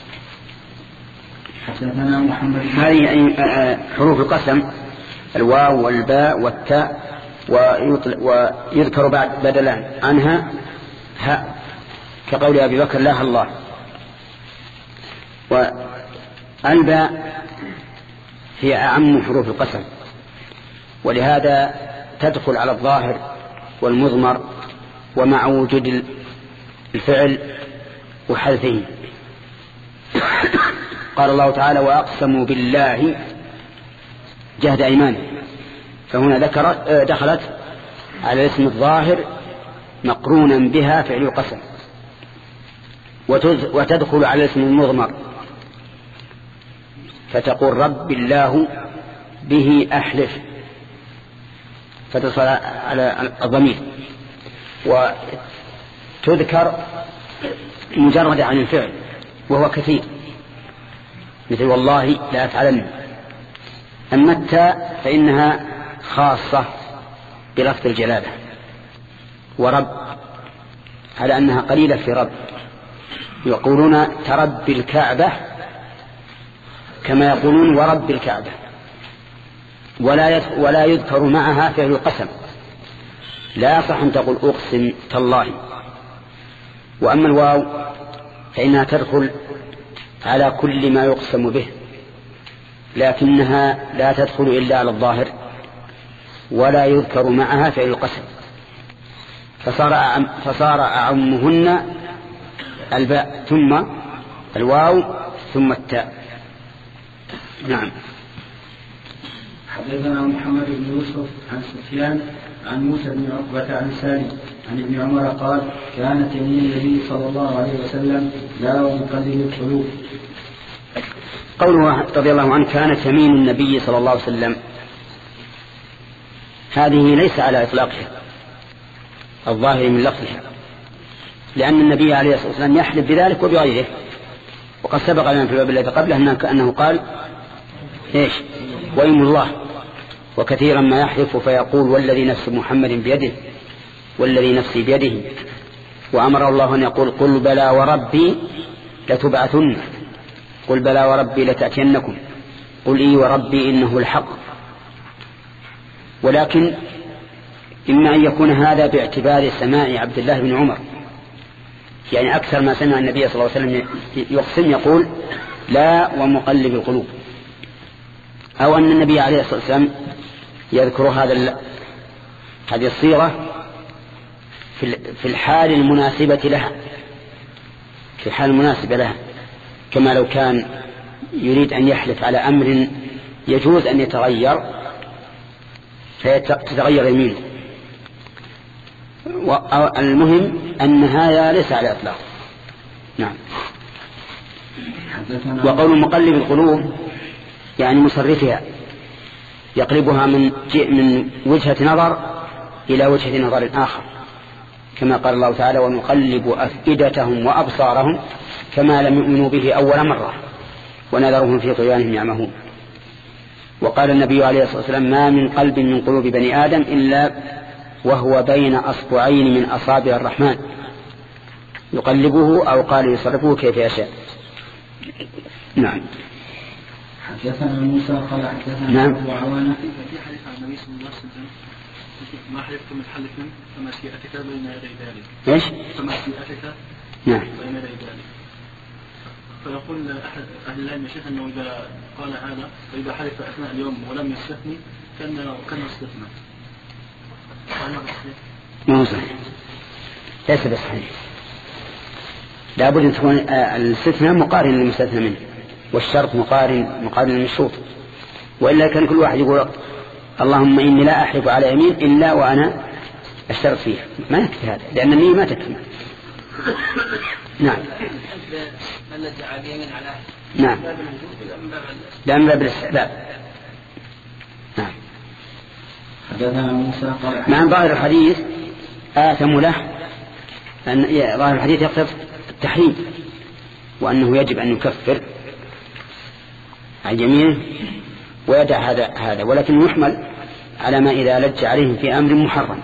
حدثنا محمد هذه حروف القسم الواو والباء والتاء ويذكر بعد بدلا عنها هاء كقول أبي بكر لا الله. والباء هي أعم حروف القسم، ولهذا تدخل على الظاهر والمضمر ومع وجود الفعل وحذفه. قال الله تعالى وأقسموا بالله جهد أيمانهم، فهنا ذكرت دخلت على الاسم الظاهر مقرونا بها فعل القسم، وتدخل على الاسم المضمر فتقول رب الله به أحلف فتصل على الضمير، وتذكر مجرد عن الفعل وهو كثير مثل والله لا أفعلن. أما التاء فإنها خاصة بلفظ الجلالة، ورب على أنها قليلة في رب، يقولون ترب الكعبة كما يقولون ورب الكعبة، ولا ولا يذكر معها فعل القسم، لا يصح أن تقول أقسم تالله. وأما الواو فإنها تدخل على كل ما يقسم به، لكنها لا تدخل إلا على الظاهر ولا يذكر معها فعل القسم، فصار أعم فصار أعمهن الباء ثم الواو ثم التاء. نعم. حدثنا محمد بن يوسف عن سفيان عن موسى بن عقبة عن سالم عن ابن عمر قال كانت يمين النبي صلى الله عليه وسلم لا ومقلب القلوب. قوله رضي الله عنه كانت يمين النبي صلى الله عليه وسلم، هذه ليس على إطلاقها الظاهر من لفظها، لأن النبي عليه الصلاة والسلام يحلف بذلك وبغيره، وقد سبق لنا في الباب الذي قبله أنه قال إيش وإيم الله، وكثيرا ما يحلف فيقول والذي نفس محمد بيده والذي نفسي بيده، وأمر الله أن يقول قل بلى وربي لتبعثن، قل بلى وربي لتأتينكم، قل إي وربي إنه الحق. ولكن إما أن يكون هذا باعتبار سماع عبد الله بن عمر، يعني أكثر ما سمع النبي صلى الله عليه وسلم يقسم يقول لا ومقلب القلوب، أو أن النبي عليه الصلاة والسلام يذكر هذا هذه الصيغة في الحال المناسبة لها، في الحال المناسبة لها، كما لو كان يريد أن يحلف على أمر يجوز أن يتغير فيتغير يمينه. المهم أن هذا ليس على إطلاق. نعم. وقول مقلب القلوب يعني مصرفها، يقلبها من من وجهة نظر إلى وجهة نظر آخر، كما قال الله تعالى ونقلب أفئدتهم وأبصارهم كما لم يؤمنوا به أول مرة ونذرهم في طغيانهم يعمهون. وقال النبي عليه الصلاة والسلام ما من قلب من قلوب بني آدم إلا وهو بين أصبعين من أصابع الرحمن يقلبه أو قال يصرفه كيف يشاء. نعم. حدثنا موسى قال حدثنا نعم. أبو عوانة في حديث عن النبي صلى الله عليه وسلم ما حلفتم من حلف فمشيئتك بين يدي ذلك. ايش؟ فمشيئتك نعم. بين يدي ذلك. فيقول أحد أهل العلم يا شيخ أنه إذا قال هذا فإذا حلف أثناء اليوم ولم يستثني كان كان استثناء. ما هو صحيح، ليس بصحيح، لا بد أن تكون الاستثناء مقارن للمستثنى منه، والشرط مقارن مقارن للمشروط، وإلا كان كل واحد يقول اللهم إني لا أحلف على يمين إلا وأنا أشترط فيه، ما يكفي هذا لأن النية ما تكفي. نعم. نعم. لا من باب الاستحباب. نعم. حدثنا موسى قال مع ظاهر الحديث آثم له، أن ظاهر الحديث يقتضي التحريم وأنه يجب أن يكفر عن يمينه ويدع هذا هذا، ولكن يحمل على ما إذا لج عليهم في أمر محرم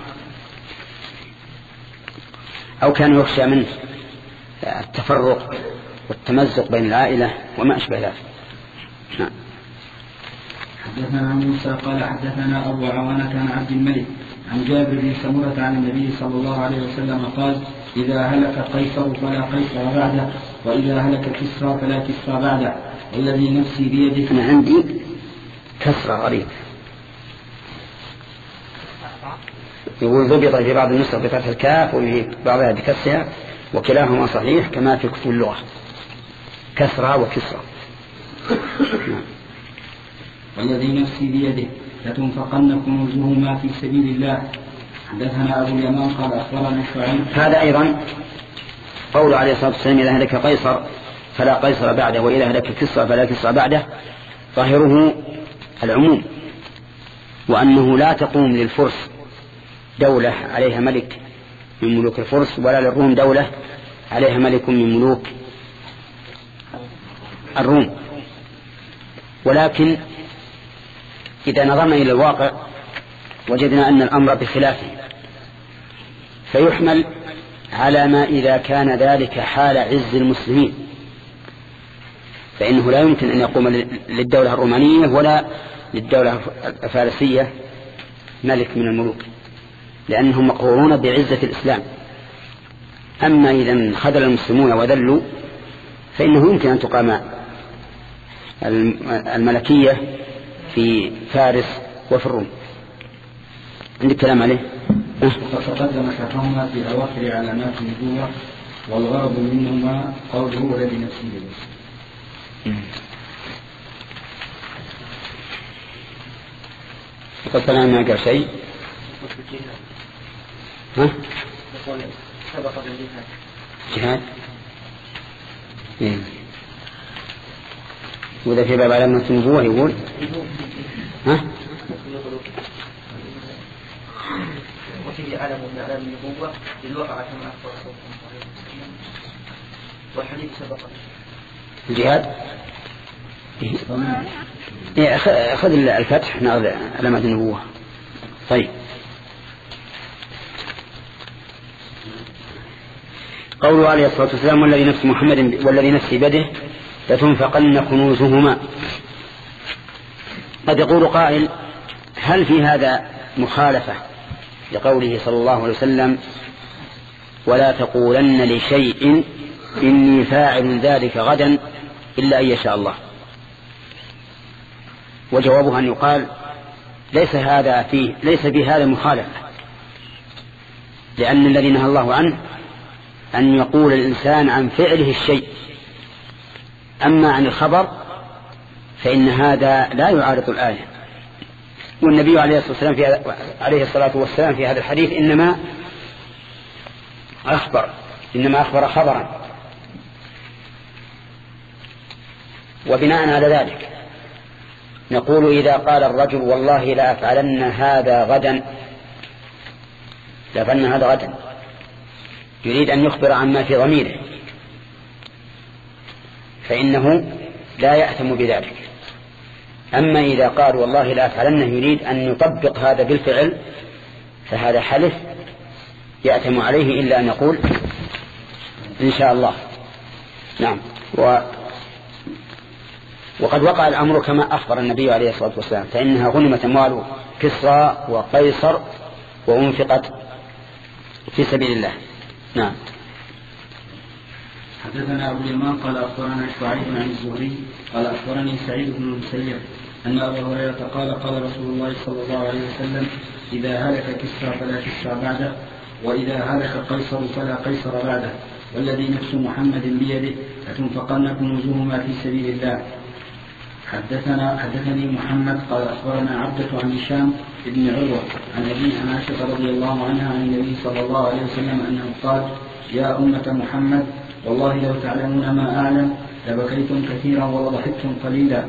أو كان يخشى منه التفرق والتمزق بين العائلة وما أشبه ذلك. نعم. حدثنا موسى قال حدثنا أبو عوانة عن عبد الملك عن جابر بن سمرة عن النبي صلى الله عليه وسلم قال إذا هلك قيصر فلا قيصر بعده، وإذا هلك كسرى فلا كسرى بعده، والذي نفسي بيده. أنا عندي كسرى غريب يقول ضبط في بعض النسخ بفتح الكاف وفي بعضها بكسرها، وكلاهما صحيح كما في كتب اللغة، كسرى وكسرى. والذي نفسي بيده لتنفقن كنوزهما في سبيل الله. حدثنا أبو اليمان قال أخبرنا شعيب. هذا أيضا قول عليه الصلاة والسلام: إذا هلك قيصر فلا قيصر بعده، وإذا هلك كسرى فلا كسرى بعده، ظاهره العموم، وأنه لا تقوم للفرس دولة عليها ملك من ملوك الفرس، ولا للروم دولة عليها ملك من ملوك الروم. ولكن إذا نظرنا إلى الواقع وجدنا أن الأمر بخلافه، فيحمل على ما إذا كان ذلك حال عز المسلمين، فإنه لا يمكن أن يقوم للدولة الرومانية ولا للدولة الفارسية ملك من الملوك، لأنهم مقهورون بعزة الإسلام. أما إذا انخذل المسلمون وذلوا فإنه يمكن أن تقام الملكية في فارس وفي الروم. عندك كلام عليه؟ وقد تقدم شرحهما في أواخر علامات النبوة، والغرض منهما قوله والذي نفسي بيده. وقد كلام ما قال شيء. ها؟ جهاد. وإذا في باب علامة النبوة يقول ها؟ وفيه علم من أعلام النبوة للوقعة كما أخبر والحديث سبق الجهاد. أخذ الفتح ناخذ علامة النبوة. طيب، قوله عليه الصلاة والسلام: والذي نفس محمد والذي نفسي بيده لتنفقن كنوزهما. قد يقول قائل: هل في هذا مخالفة لقوله صلى الله عليه وسلم: ولا تقولن لشيء إني فاعل ذلك غدا إلا أن يشاء الله؟ وجوابها أن يقال: ليس هذا فيه ليس بهذا مخالفة، لأن الذي نهى الله عنه أن يقول الإنسان عن فعله الشيء. أما عن الخبر فإن هذا لا يعارض الآية. والنبي عليه الصلاة والسلام في عليه الصلاة والسلام في هذا الحديث إنما أخبر إنما أخبر خبرا. وبناء على ذلك نقول: إذا قال الرجل والله لا أفعلن هذا غدا لا أفعلن هذا غدا، يريد أن يخبر عما في ضميره، فإنه لا يأثم بذلك. أما إذا قال والله لا أفعلنه يريد أن يطبق هذا بالفعل، فهذا حلف يأثم عليه إلا أن يقول إن شاء الله. نعم. و وقد وقع الأمر كما أخبر النبي عليه الصلاة والسلام، فإنها غنمت أموال كسرى وقيصر وأنفقت في سبيل الله. نعم. حدثنا أبو اليمان قال أخبرنا شعيب عن الزهري قال أخبرني سعيد بن المسيب أن أبا هريرة قال قال رسول الله صلى الله عليه وسلم: إذا هلك كسرى فلا كسرى بعده، وإذا هلك قيصر فلا قيصر بعده، والذي نفس محمد بيده لتنفقن كنوزهما في سبيل الله. حدثنا حدثني محمد قال أخبرنا عبدة عن هشام بن عروة عن أبي عائشة رضي الله عنها عن النبي صلى الله عليه وسلم أنه قال: يا أمة محمد والله لو تعلمون ما أعلم لبكيتم كثيرا ولضحكتم قليلا.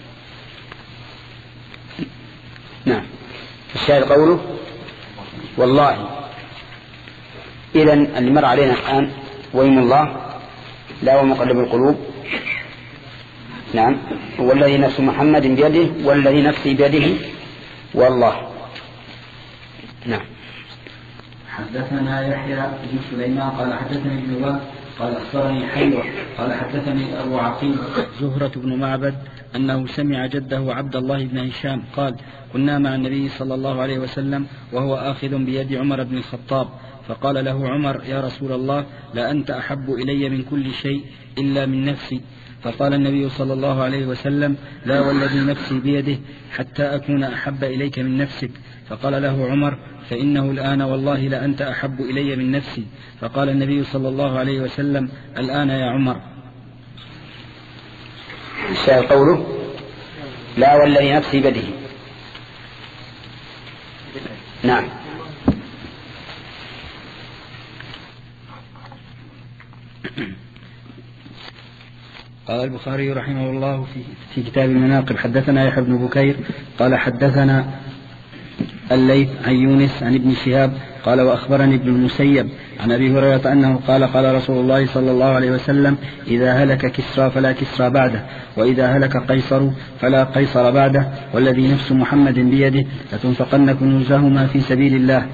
نعم. الشاهد قوله والله. إذن اللي مر علينا الآن وإيم الله لا ومقلب القلوب. نعم. والذي نفس محمد بيده والذي نفسي بيده والله. نعم. حدثنا يحيى بن سليمان قال حدثني ابن وهب قال أخبرني حيوة قال حدثني أبو عقيل زهرة بن معبد أنه سمع جده عبد الله بن هشام قال: كنا مع النبي صلى الله عليه وسلم وهو آخذ بيد عمر بن الخطاب، فقال له عمر: يا رسول الله، لا أنت أحب إلي من كل شيء إلا من نفسي. فقال النبي صلى الله عليه وسلم: لا والذي نفسي بيده حتى أكون أحب إليك من نفسك. فقال له عمر: فإنه الآن والله لأنت أحب إلي من نفسي. فقال النبي صلى الله عليه وسلم: الآن يا عمر. الشاهد قوله لا والذي نفسي بيده. نعم. قال البخاري رحمه الله في, في كتاب المناقب حدثنا يحيى بن بكير قال حدثنا الليث عن يونس عن ابن شهاب قال وأخبرني ابن المسيب عن أبي هريرة أنه قال قال رسول الله صلى الله عليه وسلم إذا هلك كسرى فلا كسرى بعده وإذا هلك قيصر فلا قيصر بعده والذي نفس محمد بيده لتنفقن كنوزهما في سبيل الله.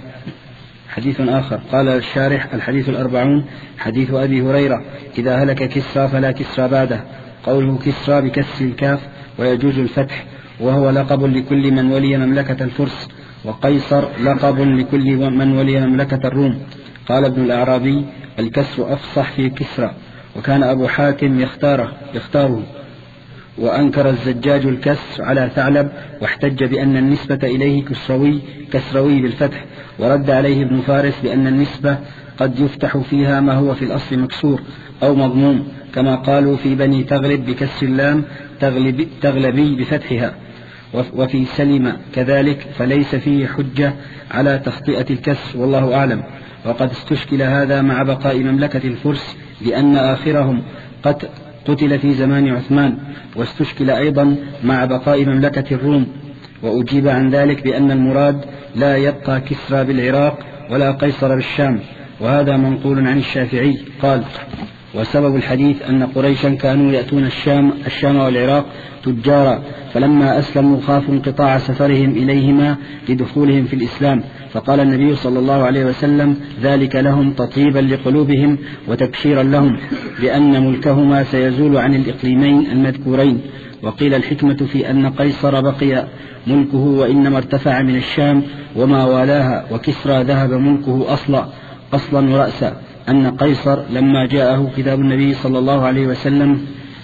حديث آخر قال الشارح الحديث الأربعون حديث أبي هريرة إذا هلك كسرى فلا كسرى بعده. قوله كسرى بكسر الكاف ويجوز الفتح وهو لقب لكل من ولي مملكة الفرس وقيصر لقب لكل من ولي مملكة الروم. قال ابن الأعرابي الكسر أفصح في كسرى وكان أبو حاتم يختاره, يختاره وأنكر الزجاج الكسر على ثعلب واحتج بأن النسبة إليه كسروي, كسروي بالفتح ورد عليه ابن فارس بأن النسبة قد يفتح فيها ما هو في الأصل مكسور أو مضموم كما قالوا في بني تغلب بكسر اللام تغلب تغلبي بفتحها وفي سلم كذلك فليس فيه حجة على تخطئة الكسر والله أعلم. وقد استشكل هذا مع بقاء مملكة الفرس لأن آخرهم قد قتل في زمان عثمان واستشكل أيضا مع بقاء مملكة الروم وأجيب عن ذلك بأن المراد لا يبقى كسرى بالعراق ولا قيصر بالشام وهذا منقول عن الشافعي قال وسبب الحديث أن قريشا كانوا يأتون الشام, الشام والعراق تجارا فلما أسلموا خافوا انقطاع سفرهم إليهما لدخولهم في الإسلام فقال النبي صلى الله عليه وسلم ذلك لهم تطيبا لقلوبهم وتبشيرا لهم بأن ملكهما سيزول عن الإقليمين المذكورين. وقيل الحكمة في أن قيصر بقي ملكه وإنما ارتفع من الشام وما والاها وكسرى ذهب ملكه أصلا أصلا ورأسا أن قيصر لما جاءه كتاب النبي صلى الله عليه وسلم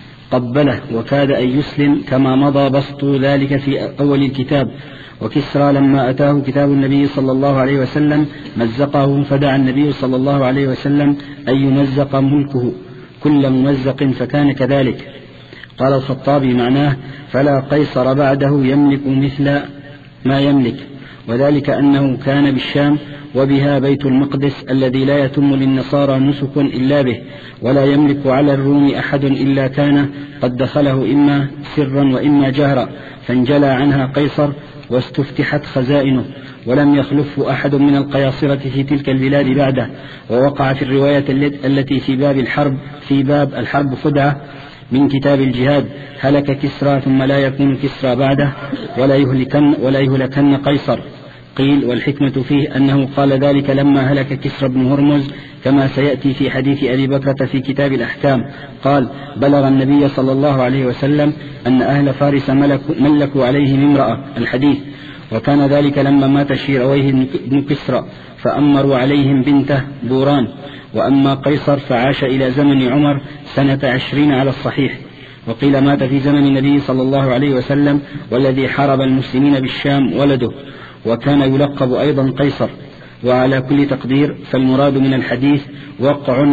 قبله وكاد أن يسلم كما مضى بسط ذلك في أول الكتاب وكسرى لما أتاه كتاب النبي صلى الله عليه وسلم مزقه فدعا النبي صلى الله عليه وسلم أن يمزق ملكه كل ممزق فكان كذلك. قال الخطابي معناه فلا قيصر بعده يملك مثل ما يملك وذلك أنه كان بالشام وبها بيت المقدس الذي لا يتم للنصارى نسك إلا به ولا يملك على الروم أحد إلا كان قد دخله إما سرا وإما جهرا فانجلى عنها قيصر واستفتحت خزائنه ولم يخلفه أحد من القياصرة في تلك البلاد بعده. ووقع في الرواية التي في باب الحرب في باب الحرب خدعة من كتاب الجهاد هلك كسرى ثم لا يكون كسرى بعده ولا يهلكن, ولا يهلكن قيصر. قيل والحكمة فيه أنه قال ذلك لما هلك كسرى بن هرمز كما سيأتي في حديث أبي بكرة في كتاب الأحكام قال بلغ النبي صلى الله عليه وسلم أن أهل فارس ملكوا عليهم امرأة الحديث وكان ذلك لما مات شيرويه بن كسرى فأمروا عليهم بنته بوران. وأما قيصر فعاش إلى زمن عمر سنة عشرين على الصحيح. وقيل مات في زمن النبي صلى الله عليه وسلم والذي حارب المسلمين بالشام ولده وكان يلقب أيضا قيصر. وعلى كل تقدير فالمراد من الحديث وقع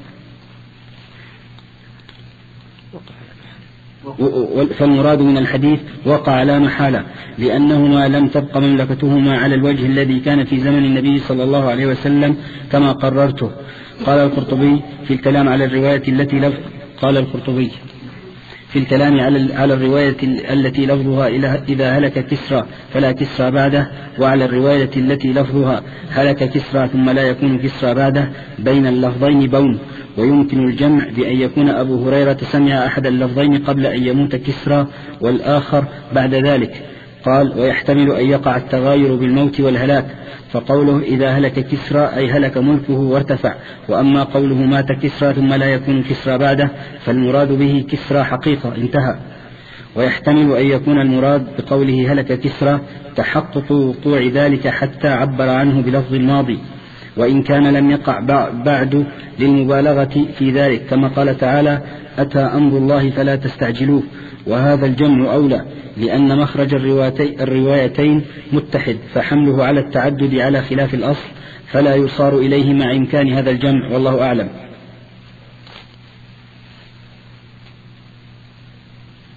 فالمراد من الحديث وقع لا محالة لأنهما لم تبق مملكتهما على الوجه الذي كان في زمن النبي صلى الله عليه وسلم كما قررته. قال القرطبي في الكلام على الرواية التي لف قال القرطبي في الكلام على على الرواية التي لفظها إذا هلك كسرى فلا كسرى بعده وعلى الرواية التي لفظها هلك كسرى ثم لا يكون كسرى بعده بين اللفظين بون ويمكن الجمع بأن يكون أبو هريرة سمع أحد اللفظين قبل أن يموت كسرى والآخر بعد ذلك. قال ويحتمل أن يقع التغاير بالموت والهلاك فقوله إذا هلك كسرى أي هلك ملكه وارتفع وأما قوله مات كسرى ثم لا يكون كسرى بعده فالمراد به كسرى حقيقة انتهى. ويحتمل أن يكون المراد بقوله هلك كسرى تحقق وقوع ذلك حتى عبر عنه بلفظ الماضي وإن كان لم يقع بعد للمبالغة في ذلك كما قال تعالى أتى أمر الله فلا تستعجلوه. وهذا الجمع أولى لأن مخرج الروايتين متحد فحمله على التعدد على خلاف الأصل فلا يصار إليه مع إمكان هذا الجمع والله أعلم.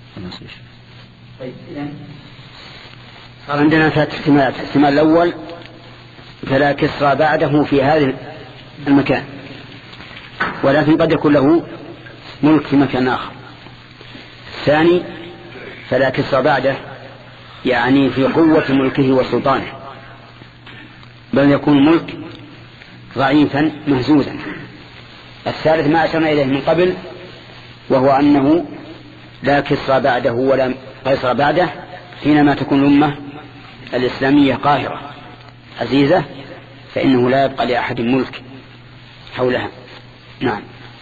صار عندنا ثلاث احتمالات. الاحتمال الأول فلا كسرى بعده في هذا المكان، ولكن قد يكون له ملك في مكان آخر. الثاني فلا كسرى بعده يعني في قوة ملكه وسلطانه، بل يكون ملك ضعيفا مهزوزا. الثالث ما أشرنا إليه من قبل، وهو أنه لا كسرى بعده ولا قيصر بعده حينما تكون الأمة الإسلامية قاهرة عزيزة، فإنه لا يبقى لأحد ملك حولها. نعم.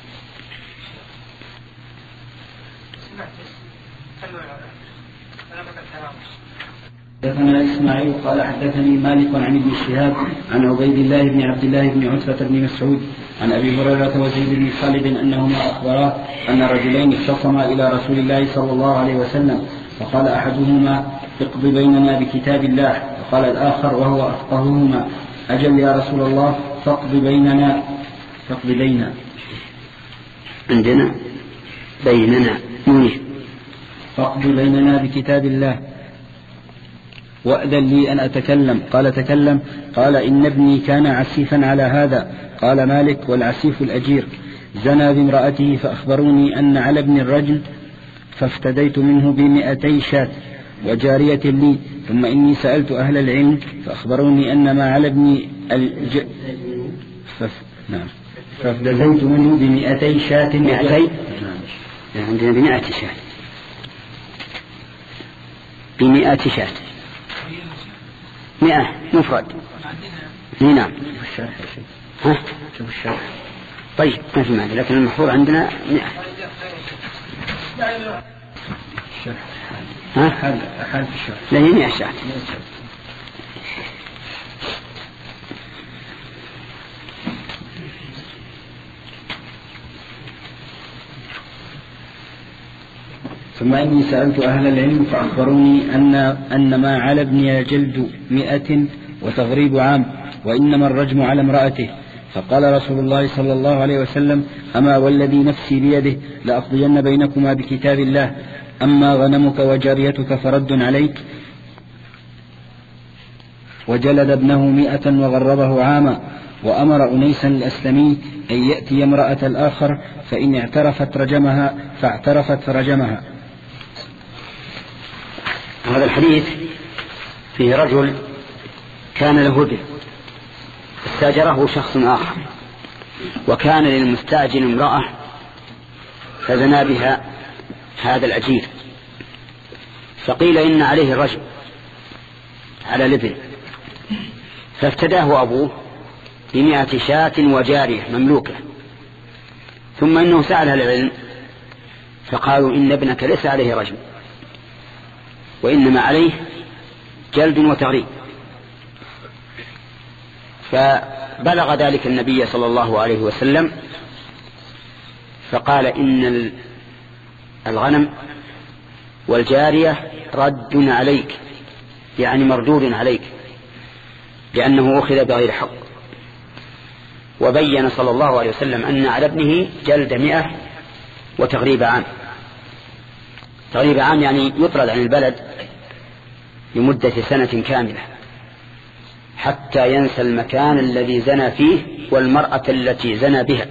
حدثنا إسماعيل قال حدثني مالك عن ابن شهاب عن عبيد الله بن عبد الله بن عتبة بن مسعود عن أبي هريرة وزيد بن خالد أنهما أخبراه أن رجلين اختصما إلى رسول الله صلى الله عليه وسلم، فقال أحدهما اقض بيننا بكتاب الله، وقال الآخر وهو أفقههما أجل يا رسول الله فاقض بيننا فاقض بيننا عندنا بيننا نوني فاقض بيننا بكتاب الله وأذن لي أن أتكلم. قال تكلم. قال إن ابني كان عسيفا على هذا. قال مالك والعسيف الأجير زنى بامرأته فأخبروني أن على ابن الرجل فافتديت منه بمئتي شاة وجارية لي، ثم إني سألت أهل العلم فأخبروني أن ما على ابن الج... فف... نعم. فافتديت منه بمئتي شاة مئتي نعم. عندنا بمئة شاة بمئة شاة مئة مفرد. نعم. ها؟ شوف الشرح. طيب ما في معنى، لكن المحفوظ عندنا مئة. ها؟ حال في الشرح. لا هي مئة شاة. ثم إني سألت أهل العلم فأخبروني أن أن ما على ابني جلد مئة وتغريب عام، وإنما الرجم على امرأته. فقال رسول الله صلى الله عليه وسلم أما والذي نفسي بيده لأقضين بينكما بكتاب الله، أما غنمك وجاريتك فرد عليك. وجلد ابنه مئة وغربه عاما، وأمر أنيسا الأسلمي أن يأتي امرأة الآخر فإن اعترفت رجمها فاعترفت فرجمها. هذا الحديث فيه رجل كان له ابن استاجره شخص آخر، وكان للمستأجر امرأة فزنا بها هذا الأجير، فقيل إن عليه الرجم على الابن، فافتداه أبوه بمئة شاة وجارية مملوكة. ثم إنه سأل أهل العلم فقالوا إن ابنك ليس عليه رجم، وإنما عليه جلد وتغريب. فبلغ ذلك النبي صلى الله عليه وسلم فقال إن الغنم والجارية رد عليك، يعني مردود عليك لأنه أخذ بغير حق. وبين صلى الله عليه وسلم أن على ابنه جلد مئة وتغريب عام. تغريب عام يعني يطرد عن البلد لمدة سنة كاملة حتى ينسى المكان الذي زنى فيه والمرأة التي زنى بها.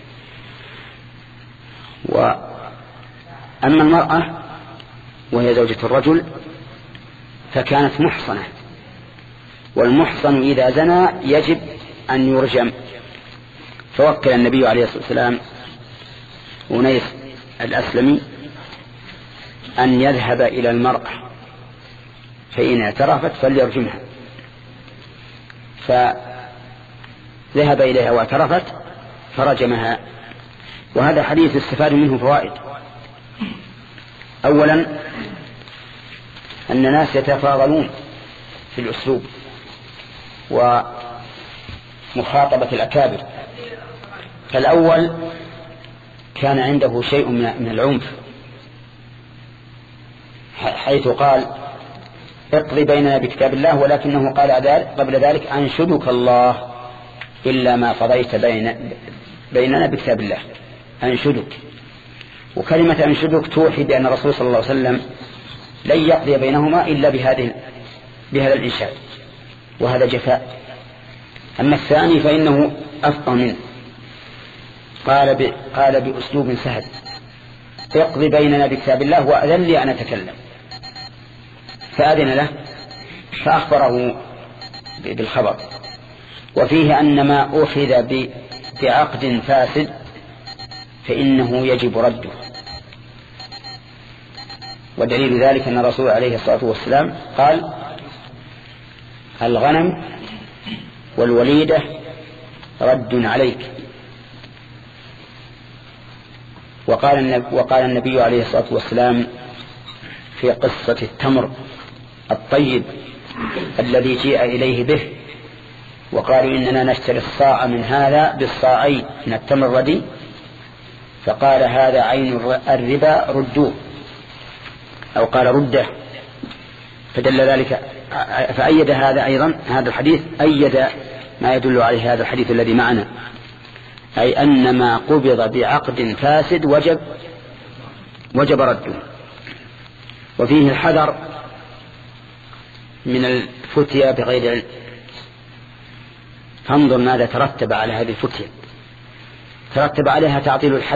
وأما المرأة وهي زوجة الرجل فكانت محصنة، والمحصن إذا زنى يجب أن يرجم. فوكل النبي عليه الصلاة والسلام أنيس الأسلمي أن يذهب إلى المرأة فإن اعترفت فليرجمها، فذهب إليها واعترفت فرجمها. وهذا حديث استفاد منه فوائد. أولا أن الناس يتفاضلون في الأسلوب ومخاطبة الأكابر. فالأول كان عنده شيء من العنف، حيث قال اقضي بيننا بكتاب الله، ولكنه قال قبل ذلك أنشدك الله إلا ما قضيت بين بيننا بكتاب الله. أنشدك، وكلمة أنشدك توحي بأن الرسول صلى الله عليه وسلم لن يقضي بينهما إلا بهذه بهذا الإنشاد، وهذا جفاء. أما الثاني فإنه أفضل منه. قال, ب... قال بأسلوب سهل: اقضي بيننا بكتاب الله وأذن لي أن أتكلم. فأذن له فأخبره بالخبر. وفيه أن ما أخذ ب... بعقد فاسد فإنه يجب رده. ودليل ذلك أن الرسول عليه الصلاة والسلام قال: الغنم والوليدة رد عليك. وقال النبي, وقال النبي عليه الصلاة والسلام في قصة التمر الطيب الذي جيء إليه به وقالوا إننا نشتري الصاع من هذا بالصاعين من التمر الردي، فقال: هذا عين الربا ردوه، أو قال رده. فدل ذلك فأيد هذا أيضا، هذا الحديث أيد ما يدل عليه هذا الحديث الذي معنا، أي أن ما قبض بعقد فاسد وجب وجب رده. وفيه الحذر من الفتية بغير علم. فانظر ماذا ترتب على هذه الفتية. ترتب عليها تعطيل الحد،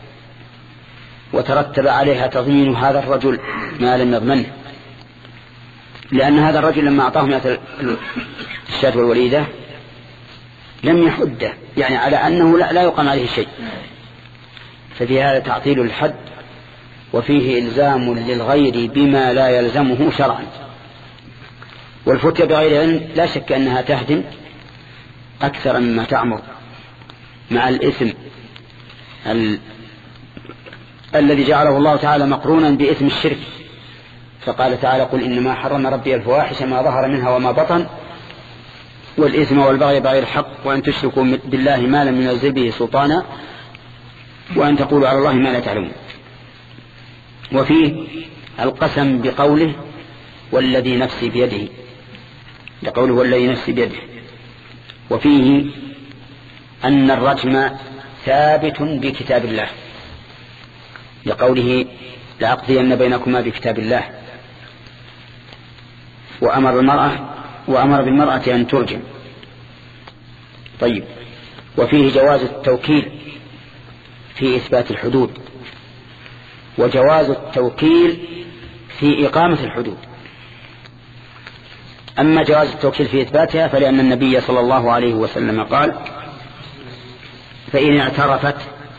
وترتب عليها تضمين هذا الرجل ما لم يضمنه، لأن هذا الرجل لما أعطاه مئة الشاة والوليدة لم يحده، يعني على أنه لا, لا يقام عليه شيء. ففي هذا تعطيل الحد، وفيه إلزام للغير بما لا يلزمه شرعا. والفتية بغير علم لا شك أنها تهدم أكثر مما تعمر، مع الإثم ال... الذي جعله الله تعالى مقرونا بإثم الشرك. فقال تعالى: قل إنما حرم ربي الفواحش ما ظهر منها وما بطن والإثم والبغي بغير الحق وأن تشركوا بالله ما لم ينزل به سلطانا وأن تقولوا على الله ما لا تعلمون. وفيه القسم بقوله: والذي نفسي بيده، لقوله والذي نفسي بيده. وفيه أن الرجم ثابت بكتاب الله، لقوله: لأقضين بينكما بكتاب الله. وأمر المرأة وأمر بالمرأة أن ترجم. طيب. وفيه جواز التوكيل في إثبات الحدود، وجواز التوكيل في إقامة الحدود. أما جواز التوكيل في إثباتها فلأن النبي صلى الله عليه وسلم قال: فإن اعترفت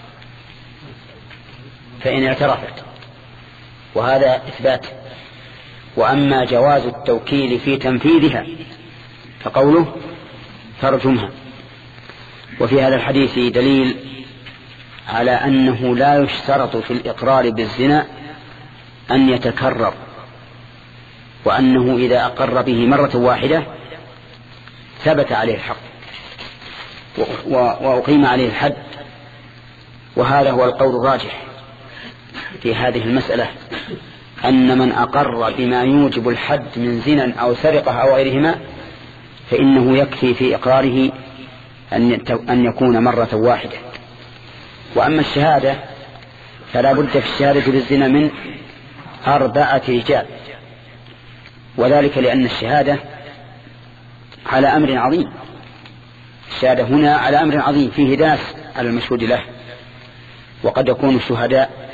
فإن اعترفت وهذا إثبات. وأما جواز التوكيل في تنفيذها فقوله: ترجمها. وفي هذا الحديث دليل على أنه لا يشترط في الإقرار بالزنا أن يتكرر، وأنه إذا أقر به مرة واحدة ثبت عليه الحق وأقيم عليه الحد. وهذا هو القول الراجح في هذه المسألة، أن من أقر بما يوجب الحد من زنا أو سرقة أو غيرهما فإنه يكفي في إقراره أن يكون مرة واحدة. وأما الشهادة فلا بد في الشهادة بالزنا من أربعة رجال، وذلك لأن الشهادة على أمر عظيم. الشهادة هنا على أمر عظيم فيه داس على المشهود له. وقد يكون الشهداء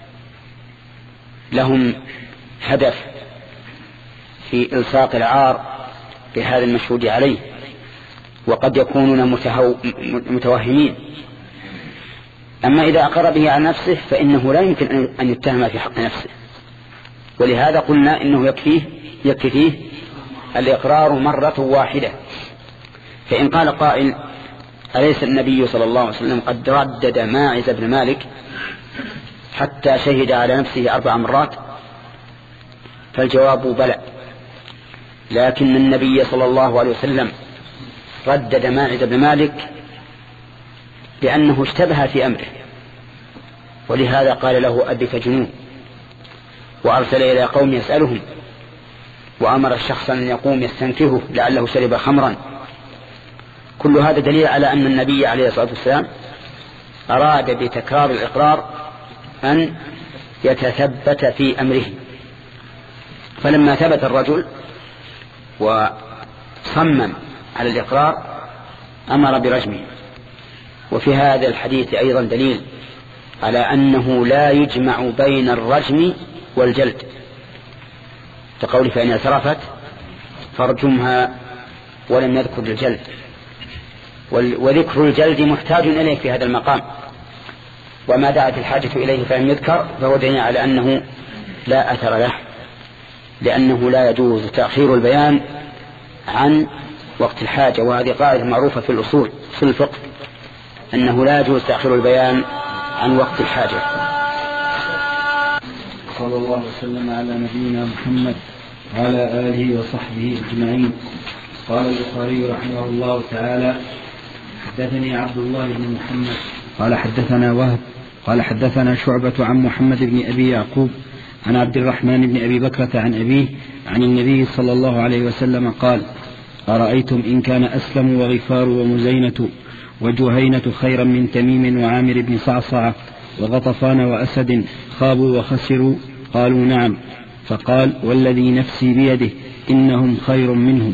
لهم هدف في إلصاق العار بهذا المشهود عليه، وقد يكونون متهو... متوهمين. أما إذا أقر به على نفسه فإنه لا يمكن أن يتهم في حق نفسه، ولهذا قلنا إنه يكفيه يكفيه الإقرار مرة واحدة. فإن قال قائل: أليس النبي صلى الله عليه وسلم قد ردد ماعز بن مالك حتى شهد على نفسه أربع مرات؟ فالجواب بلى، لكن النبي صلى الله عليه وسلم ردد ماعز بن مالك لأنه اشتبه في أمره، ولهذا قال له: أبك جنون، وأرسل إلى قوم يسألهم، وأمر الشخص أن يقوم يستنكره لعله شرب خمرا. كل هذا دليل على أن النبي عليه الصلاة والسلام أراد بتكرار الإقرار أن يتثبت في أمره. فلما ثبت الرجل وصمم على الإقرار أمر برجمه. وفي هذا الحديث أيضا دليل على أنه لا يجمع بين الرجم والجلد، كقوله فإن اعترفت فارجمها ولم يذكر الجلد، وذكر الجلد محتاج إليه في هذا المقام، وما دعت الحاجة إليه فلم يذكر فهو دليل على أنه لا أثر له، لأنه لا يجوز تأخير البيان عن وقت الحاجة، وهذه قاعدة معروفة في الأصول في الفقه أنه لا يجوز تأخير البيان عن وقت الحاجة. صلى الله وسلم على نبينا محمد وعلى آله وصحبه أجمعين. قال البخاري رحمه الله تعالى: حدثني عبد الله بن محمد قال حدثنا وهب قال حدثنا شعبة عن محمد بن أبي يعقوب عن عبد الرحمن بن أبي بكرة عن أبيه عن النبي صلى الله عليه وسلم قال: أرأيتم إن كان أسلم وغفار ومزينة وجهينة خيرا من تميم وعامر بن صعصعة وغطفان وأسد خابوا وخسروا؟ قالوا: نعم. فقال: والذي نفسي بيده إنهم خير منهم.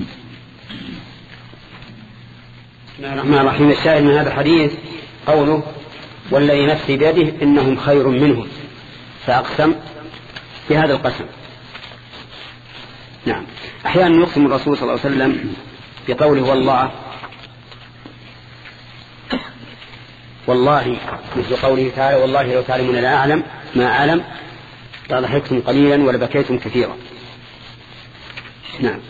بسم الله الرحمن الرحيم. الشاهد من هذا الحديث قوله: والذي نفسي بيده إنهم خير منهم، فأقسم بهذا القسم. نعم. أحيانا يقسم الرسول صلى الله عليه وسلم بقوله والله والله مثل قوله تعالى: والله لو تعلمون لا أعلم ما أعلم لضحكتم قليلا ولبكيتم كثيرا. نعم.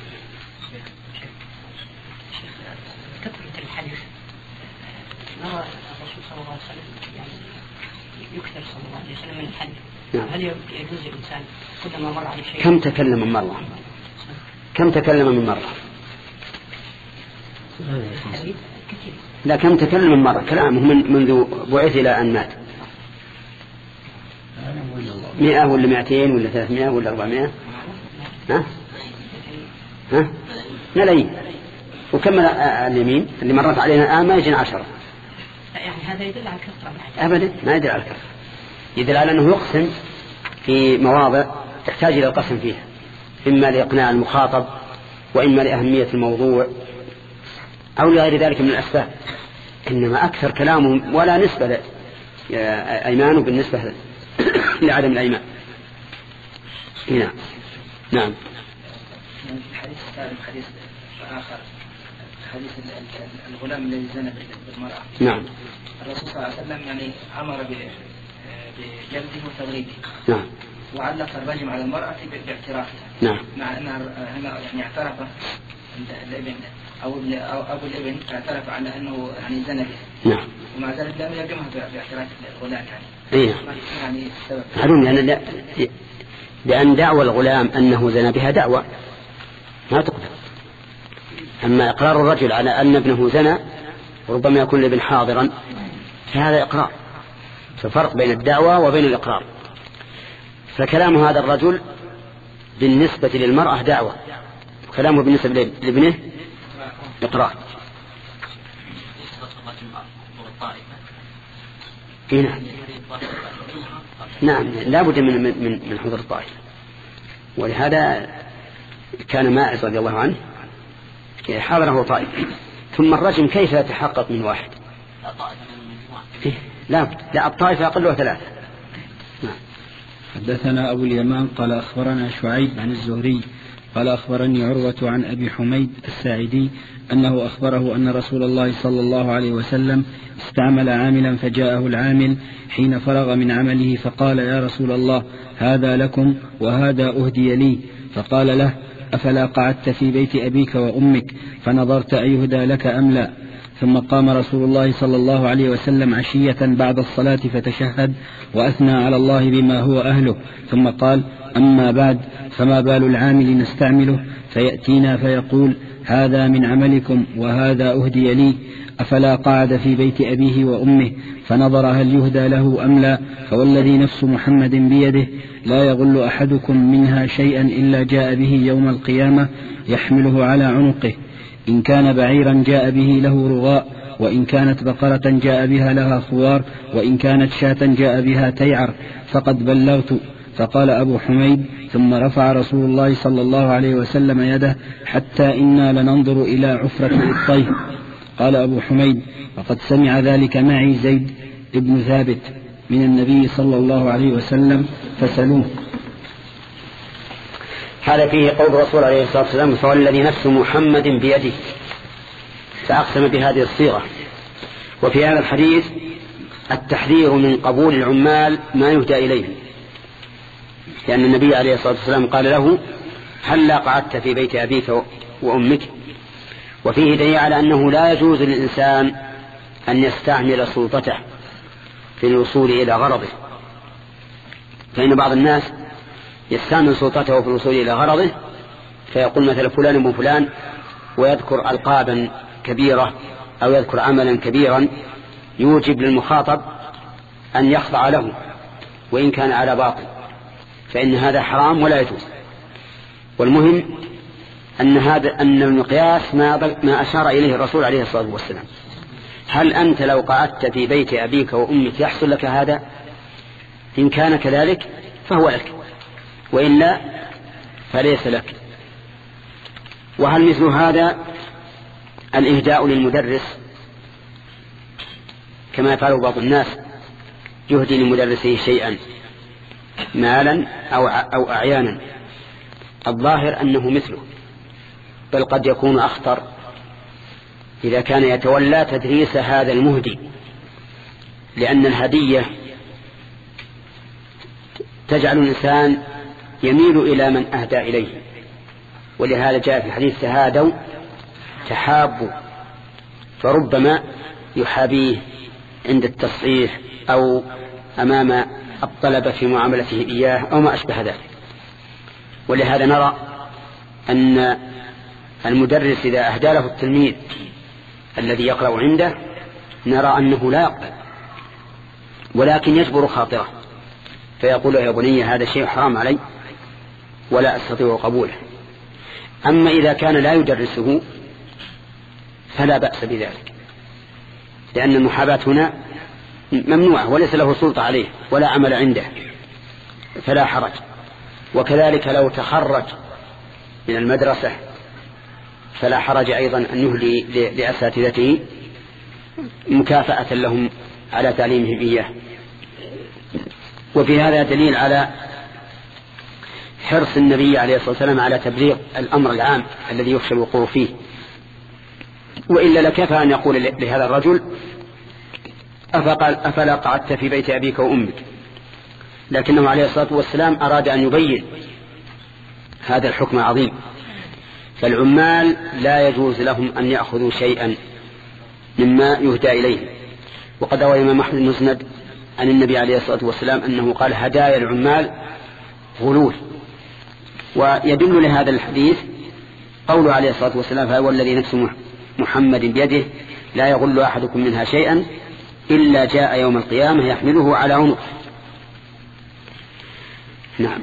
كثرة الحديث نرى الرسول صلى الله عليه وسلم يعني يكثر صلى الله عليه وسلم من الحديث. نعم. هل يجوز الإنسان كلما مر عليه شيء؟ كم تكلم من مرة؟ كم تكلم من مرة؟ لا، كم تكلم من مرة كلامه من منذ بعث إلى أن مات؟ مئة ولا مئتين ولا ثلاثمائة ولا أربعمائة؟ ها؟ ها؟ ملايين. وكم اليمين اللي مرت علينا الآن ما يجين عشرة. يعني هذا يدل على كثرة أبدا، ما يدل على كثرة، يدل على أنه يقسم في مواضع تحتاج إلى القسم فيها، إما لإقناع المخاطب وإما لأهمية الموضوع أو لغير ذلك من الأسباب. إنما أكثر كلامه ولا نسبة أيمانه بالنسبة لعدم الأيمان. نعم. نعم. الحديث الثالث حديث آخر، حديث الغلام الذي زنى بالمرأة. نعم. الرسول صلى الله عليه وسلم يعني أمر بجلده وتغريبه. نعم. وعلق الرجم على المرأة باعترافها. نعم. مع أنها هنا يعني اعترف الابن أو أبو الابن اعترف على أنه يعني زنى به. نعم. ومع ذلك لم يرجمها باعتراف الغلام يعني. إيه. يعني السبب. معلوم يعني لا، لأن دعوى الغلام أنه زنى بها دعوة ما تقبل. أما إقرار الرجل على أن ابنه زنى وربما يكون الابن حاضرا فهذا إقرار، ففرق بين الدعوة وبين الإقرار. فكلام هذا الرجل بالنسبة للمرأة دعوة، وكلامه بالنسبة لابنه إقرار. نعم. نعم، لا بد من من من حضور الطائفة، ولهذا كان ماعز رضي الله عنه حاضره طائفة. ثم الرجم كيف يتحقق من واحد؟ لا لا، الطائفة أقلها ثلاثة. نعم. حدثنا أبو اليمان قال أخبرنا شعيب عن الزهري قال أخبرني عروة عن أبي حميد الساعدي أنه أخبره أن رسول الله صلى الله عليه وسلم استعمل عاملا فجاءه العامل حين فرغ من عمله فقال: يا رسول الله، هذا لكم وهذا أهدي لي. فقال له: أفلا قعدت في بيت أبيك وأمك فنظرت أيهدى لك أم لا؟ ثم قام رسول الله صلى الله عليه وسلم عشية بعد الصلاة فتشهد وأثنى على الله بما هو أهله، ثم قال: أما بعد، فما بال العامل نستعمله فيأتينا فيقول: هذا من عملكم وهذا أهدي لي؟ أفلا قعد في بيت أبيه وأمه فنظر هل يهدى له أم لا؟ فوالذي نفس محمد بيده لا يغل أحدكم منها شيئا إلا جاء به يوم القيامة يحمله على عنقه، إن كان بعيرا جاء به له رغاء، وإن كانت بقرة جاء بها لها خوار، وإن كانت شاة جاء بها تيعر، فقد بلغت. فقال أبو حميد: ثم رفع رسول الله صلى الله عليه وسلم يده حتى إنا لننظر إلى عفرة الطيه. قال أبو حميد: وقد سمع ذلك معي زيد ابن ثابت من النبي صلى الله عليه وسلم فسألوه. هذا فيه قول الرسول عليه الصلاة والسلام: فوالذي نفس محمد بيده، فأقسم بهذه الصيغة. وفي هذا الحديث التحذير من قبول العمال ما يهدى إليه، لأن النبي عليه الصلاة والسلام قال له: هلا قعدت في بيت أبيك وأمك. وفيه دليل على أنه لا يجوز للإنسان أن يستعمل سلطته في الوصول إلى غرضه، فإن بعض الناس يستعمل سلطته في الوصول إلى غرضه، فيقول مثلا فلان ابن فلان، ويذكر ألقابا كبيرة أو يذكر عملا كبيرا يوجب للمخاطب أن يخضع له وإن كان على باطل، فإن هذا حرام ولا يجوز. والمهم أن هذا أن المقياس ما ما أشار إليه الرسول عليه الصلاة والسلام. هل أنت لو قعدت في بيت أبيك وأمك يحصل لك هذا؟ إن كان كذلك فهو لك، وإلا فليس لك. وهل مثل هذا الإهداء للمدرس كما يفعل بعض الناس، يهدي لمدرسه شيئا مالا أو أو أعيانا؟ الظاهر أنه مثله، بل قد يكون أخطر إذا كان يتولى تدريس هذا المهدي، لأن الهدية تجعل الإنسان يميل إلى من أهدى إليه. ولهذا جاء في الحديث: تهادوا تحابوا، فربما يحابيه عند التصحيح أو أمام الطلبة في معاملته إياه أو ما أشبه ذلك. ولهذا نرى أن المدرس إذا أهدى له التلميذ الذي يقرأ عنده نرى أنه لا يقبل، ولكن يجبر خاطره فيقول: يا بني هذا شيء حرام علي ولا أستطيع قبوله. أما إذا كان لا يدرسه فلا بأس بذلك، لأن المحاباة هنا ممنوعة وليس له سلطة عليه ولا عمل عنده، فلا حرج. وكذلك لو تخرج من المدرسة فلا حرج أيضا أن يهدي لأساتذته مكافأة لهم على تعليمهم إياه. وفي هذا دليل على حرص النبي عليه الصلاة والسلام على تبليغ الأمر العام الذي يخشى الوقوع فيه، وإلا لكفى أن يقول لهذا الرجل: أفقال أفلا قعدت في بيت أبيك وأمك. لكنه عليه الصلاة والسلام أراد أن يبين هذا الحكم العظيم. فالعمال لا يجوز لهم أن يأخذوا شيئا مما يهدى إليه. وقد روى الإمام أحمد المسند عن النبي عليه الصلاة والسلام أنه قال: هدايا العمال غلول. ويدل لهذا الحديث قوله عليه الصلاة والسلام: فهو الذي نفس محمد بيده لا يغل أحدكم منها شيئا إلا جاء يوم القيامة يحمله على عنقه. نعم.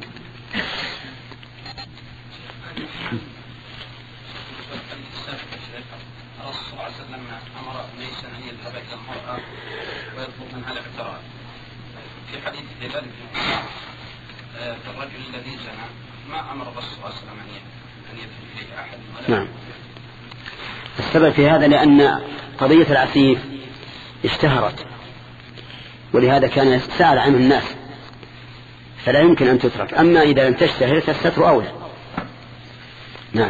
في حديث ذلك في الرجل الذي زنى ما أمر الرسول صلى الله عليه وسلم أن يدخل إليه أحد. نعم. السبب في هذا لأن قضية العفيف اشتهرت، ولهذا كان سأل عنه الناس، فلا يمكن أن تترك. أما إذا لم تشتهر فالستر أولى. نعم.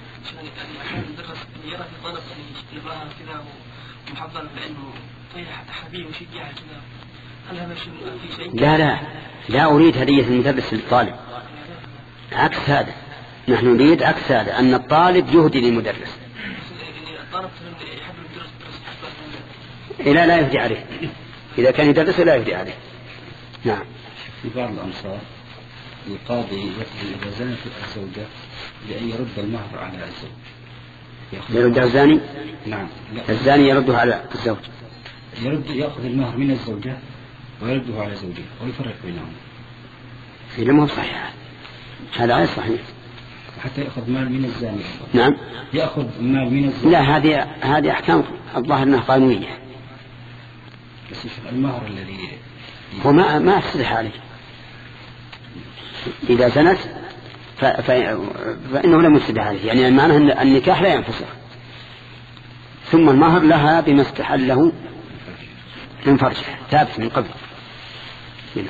لا لا لا أريد هدية المدرس للطالب، عكس هذا. نحن نريد عكس هذا، أن الطالب يهدي للمدرس. إلا لا يهدي عليه، إذا كان يدرس لا يهدي عليه. نعم. في بعض الأمصار القاضي يقضي إذا زنت الزوجة بأن يرد المهر على الزوج. يرده الزاني؟ نعم. الزاني يرده على الزوج. يرد يأخذ المهر من الزوجة ويرده على زوجه ويفرق بينهم. في لمه صحيح، هذا غير صحيح. حتى يأخذ مال من الزاني. نعم. يأخذ مال من الزوجة. لا، هذه هذه أحكام الظاهر أنها قانونية. بس المهر الذي هو ما ما أفسدح عليه. إذا زنت ف... ف... فإنه لم يفسد عليه، يعني معناه أن النكاح لا ينفسخ. ثم المهر لها بما استحل له من فرجها ثابت من قبل. هنا.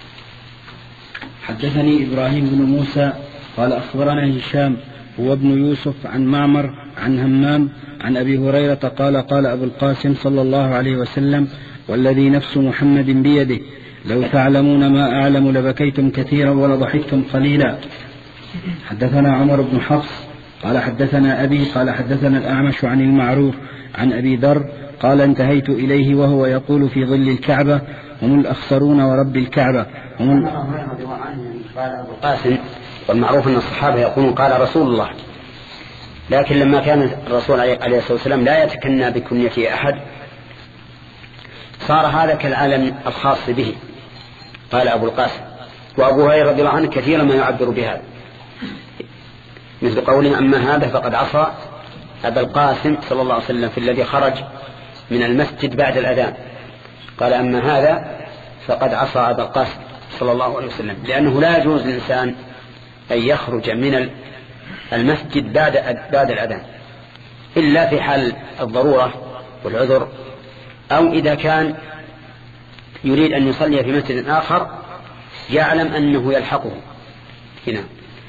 حدثني إبراهيم بن موسى قال أخبرنا هشام هو ابن يوسف عن معمر عن همام عن أبي هريرة قال قال أبو القاسم صلى الله عليه وسلم والذي نفس محمد بيده لو تعلمون ما أعلم لبكيتم كثيرا ولضحكتم قليلا. حدثنا عمر بن حفص قال حدثنا أبي قال حدثنا الأعمش عن المعروف عن أبي ذر قال انتهيت إليه وهو يقول في ظل الكعبة هم الأخسرون ورب الكعبة هم قال أبو القاسم. والمعروف أن الصحابة يقولون قال رسول الله، لكن لما كان الرسول عليه الصلاة والسلام لا يتكنى بكنية أحد صار هذا كالعالم الخاص به، قال أبو القاسم. وأبو هريرة رضي الله عنه كثيرا ما يعبر بهذا، مثل قوله أما هذا فقد عصى أبا القاسم صلى الله عليه وسلم في الذي خرج من المسجد بعد الأذان، قال أما هذا فقد عصى أبا القاسم صلى الله عليه وسلم، لأنه لا يجوز للإنسان أن يخرج من المسجد بعد بعد الأذان إلا في حال الضرورة والعذر، أو إذا كان يريد أن يصلي في مسجد آخر يعلم أنه يلحقه. هنا.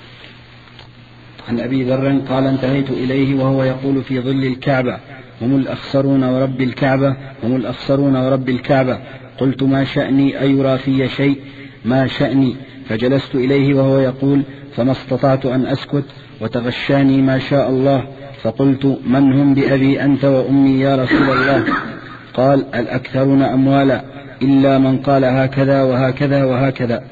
عن أبي ذر قال انتهيت إليه وهو يقول في ظل الكعبة هم الأخسرون ورب الكعبة هم الأخسرون ورب الكعبة. قلت ما شأني أيرى في شيء ما شأني، فجلست إليه وهو يقول فما استطعت أن أسكت وتغشاني ما شاء الله، فقلت من هم بأبي أنت وأمي يا رسول الله؟ قال الأكثرون أموالا إلا من قال هكذا وهكذا وهكذا.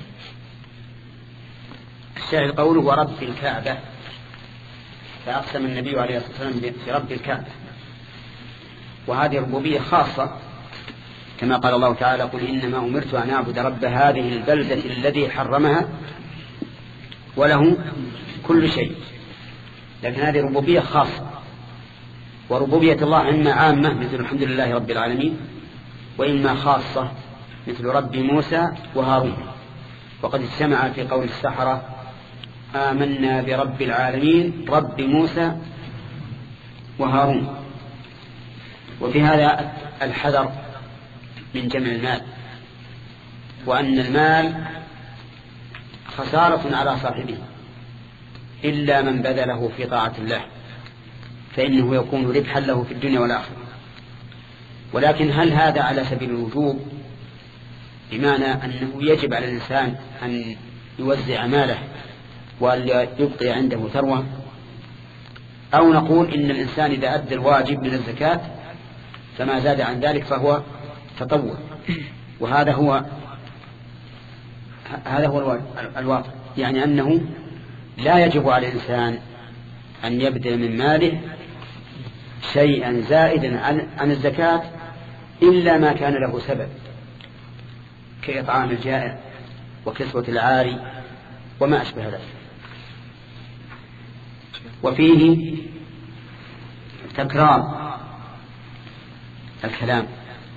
الشاهد قوله ورب الكعبة، فأقسم النبي عليه الصلاة والسلام برب الكعبة، وهذه ربوبية خاصة كما قال الله تعالى قل إنما أمرت أن أعبد رب هذه البلدة الذي حرمها وله كل شيء، لكن هذه ربوبية خاصة. وربوبية الله إما عامة مثل الحمد لله رب العالمين، وإما خاصة مثل رب موسى وهارون. وقد اجتمع في قول السحرة آمنا برب العالمين رب موسى وهارون. وفي هذا الحذر من جمع المال، وأن المال خسارة على صاحبه إلا من بذله في طاعة الله، فإنه يكون ربحا له في الدنيا والآخرة. ولكن هل هذا على سبيل الوجوب، بمعنى أنه يجب على الإنسان أن يوزع ماله وأن يبقي عنده ثروة، أو نقول إن الإنسان إذا أدى الواجب من الزكاة فما زاد عن ذلك فهو تطوع؟ وهذا هو هذا هو الواقع، يعني أنه لا يجب على الإنسان أن يبذل من ماله شيئا زائدا عن الزكاة إلا ما كان له سبب، كإطعام الجائع وكسوة العاري وما أشبه ذلك. وفيه تكرار الكلام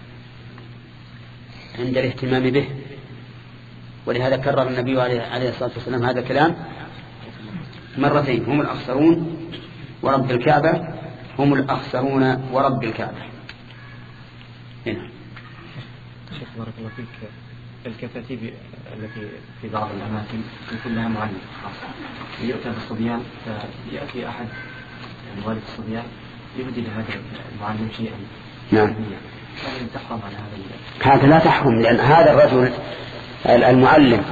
عند الاهتمام به، ولهذا كرر النبي عليه الصلاة والسلام هذا الكلام مرتين، هم الأخسرون ورب الكعبة هم الأخسرون ورب الكعبة. هنا. شيخ بارك الله فيك، الكتاتيب التي في بعض الأماكن يكون لها معلم خاص، يؤتى بالصبيان فيأتي أحد يعني والد الصبيان يهدي لهذا المعلم شيئا. نعم. هل تحرم على هذا؟ هذا لا تحرم، لأن هذا الرجل المعلم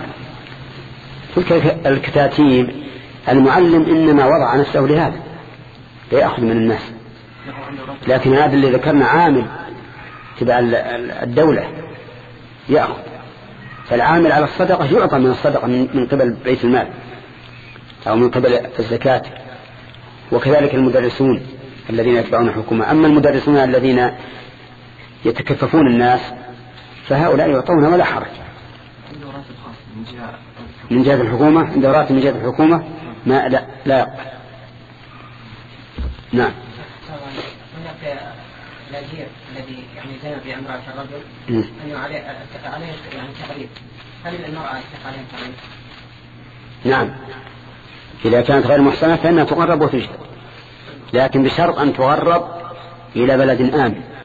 الكتاتيب المعلم إنما وضع نفسه لهذا ليأخذ من الناس، لكن هذا اللي ذكرنا عامل تبع الدولة يأخذ، فالعامل على الصدقة يعطى من الصدقة من قبل بيت المال أو من قبل الزكاة. وكذلك المدرسون الذين يتبعون الحكومة. أما المدرسون الذين يتكففون الناس فهؤلاء يعطون ولا حرج من جهة الحكومة، من دورات من جهة الحكومة ما لا لا يقبل. نعم. هناك الأجير الذي يعني زين بامرأة الرجل أنه عليه عليه يعني تغريب، هل المرأة يستحق عليها تغريب؟ نعم إذا كانت غير محصنة فإنها تغرب وتجلد، لكن بشرط أن تغرب إلى بلد آمن.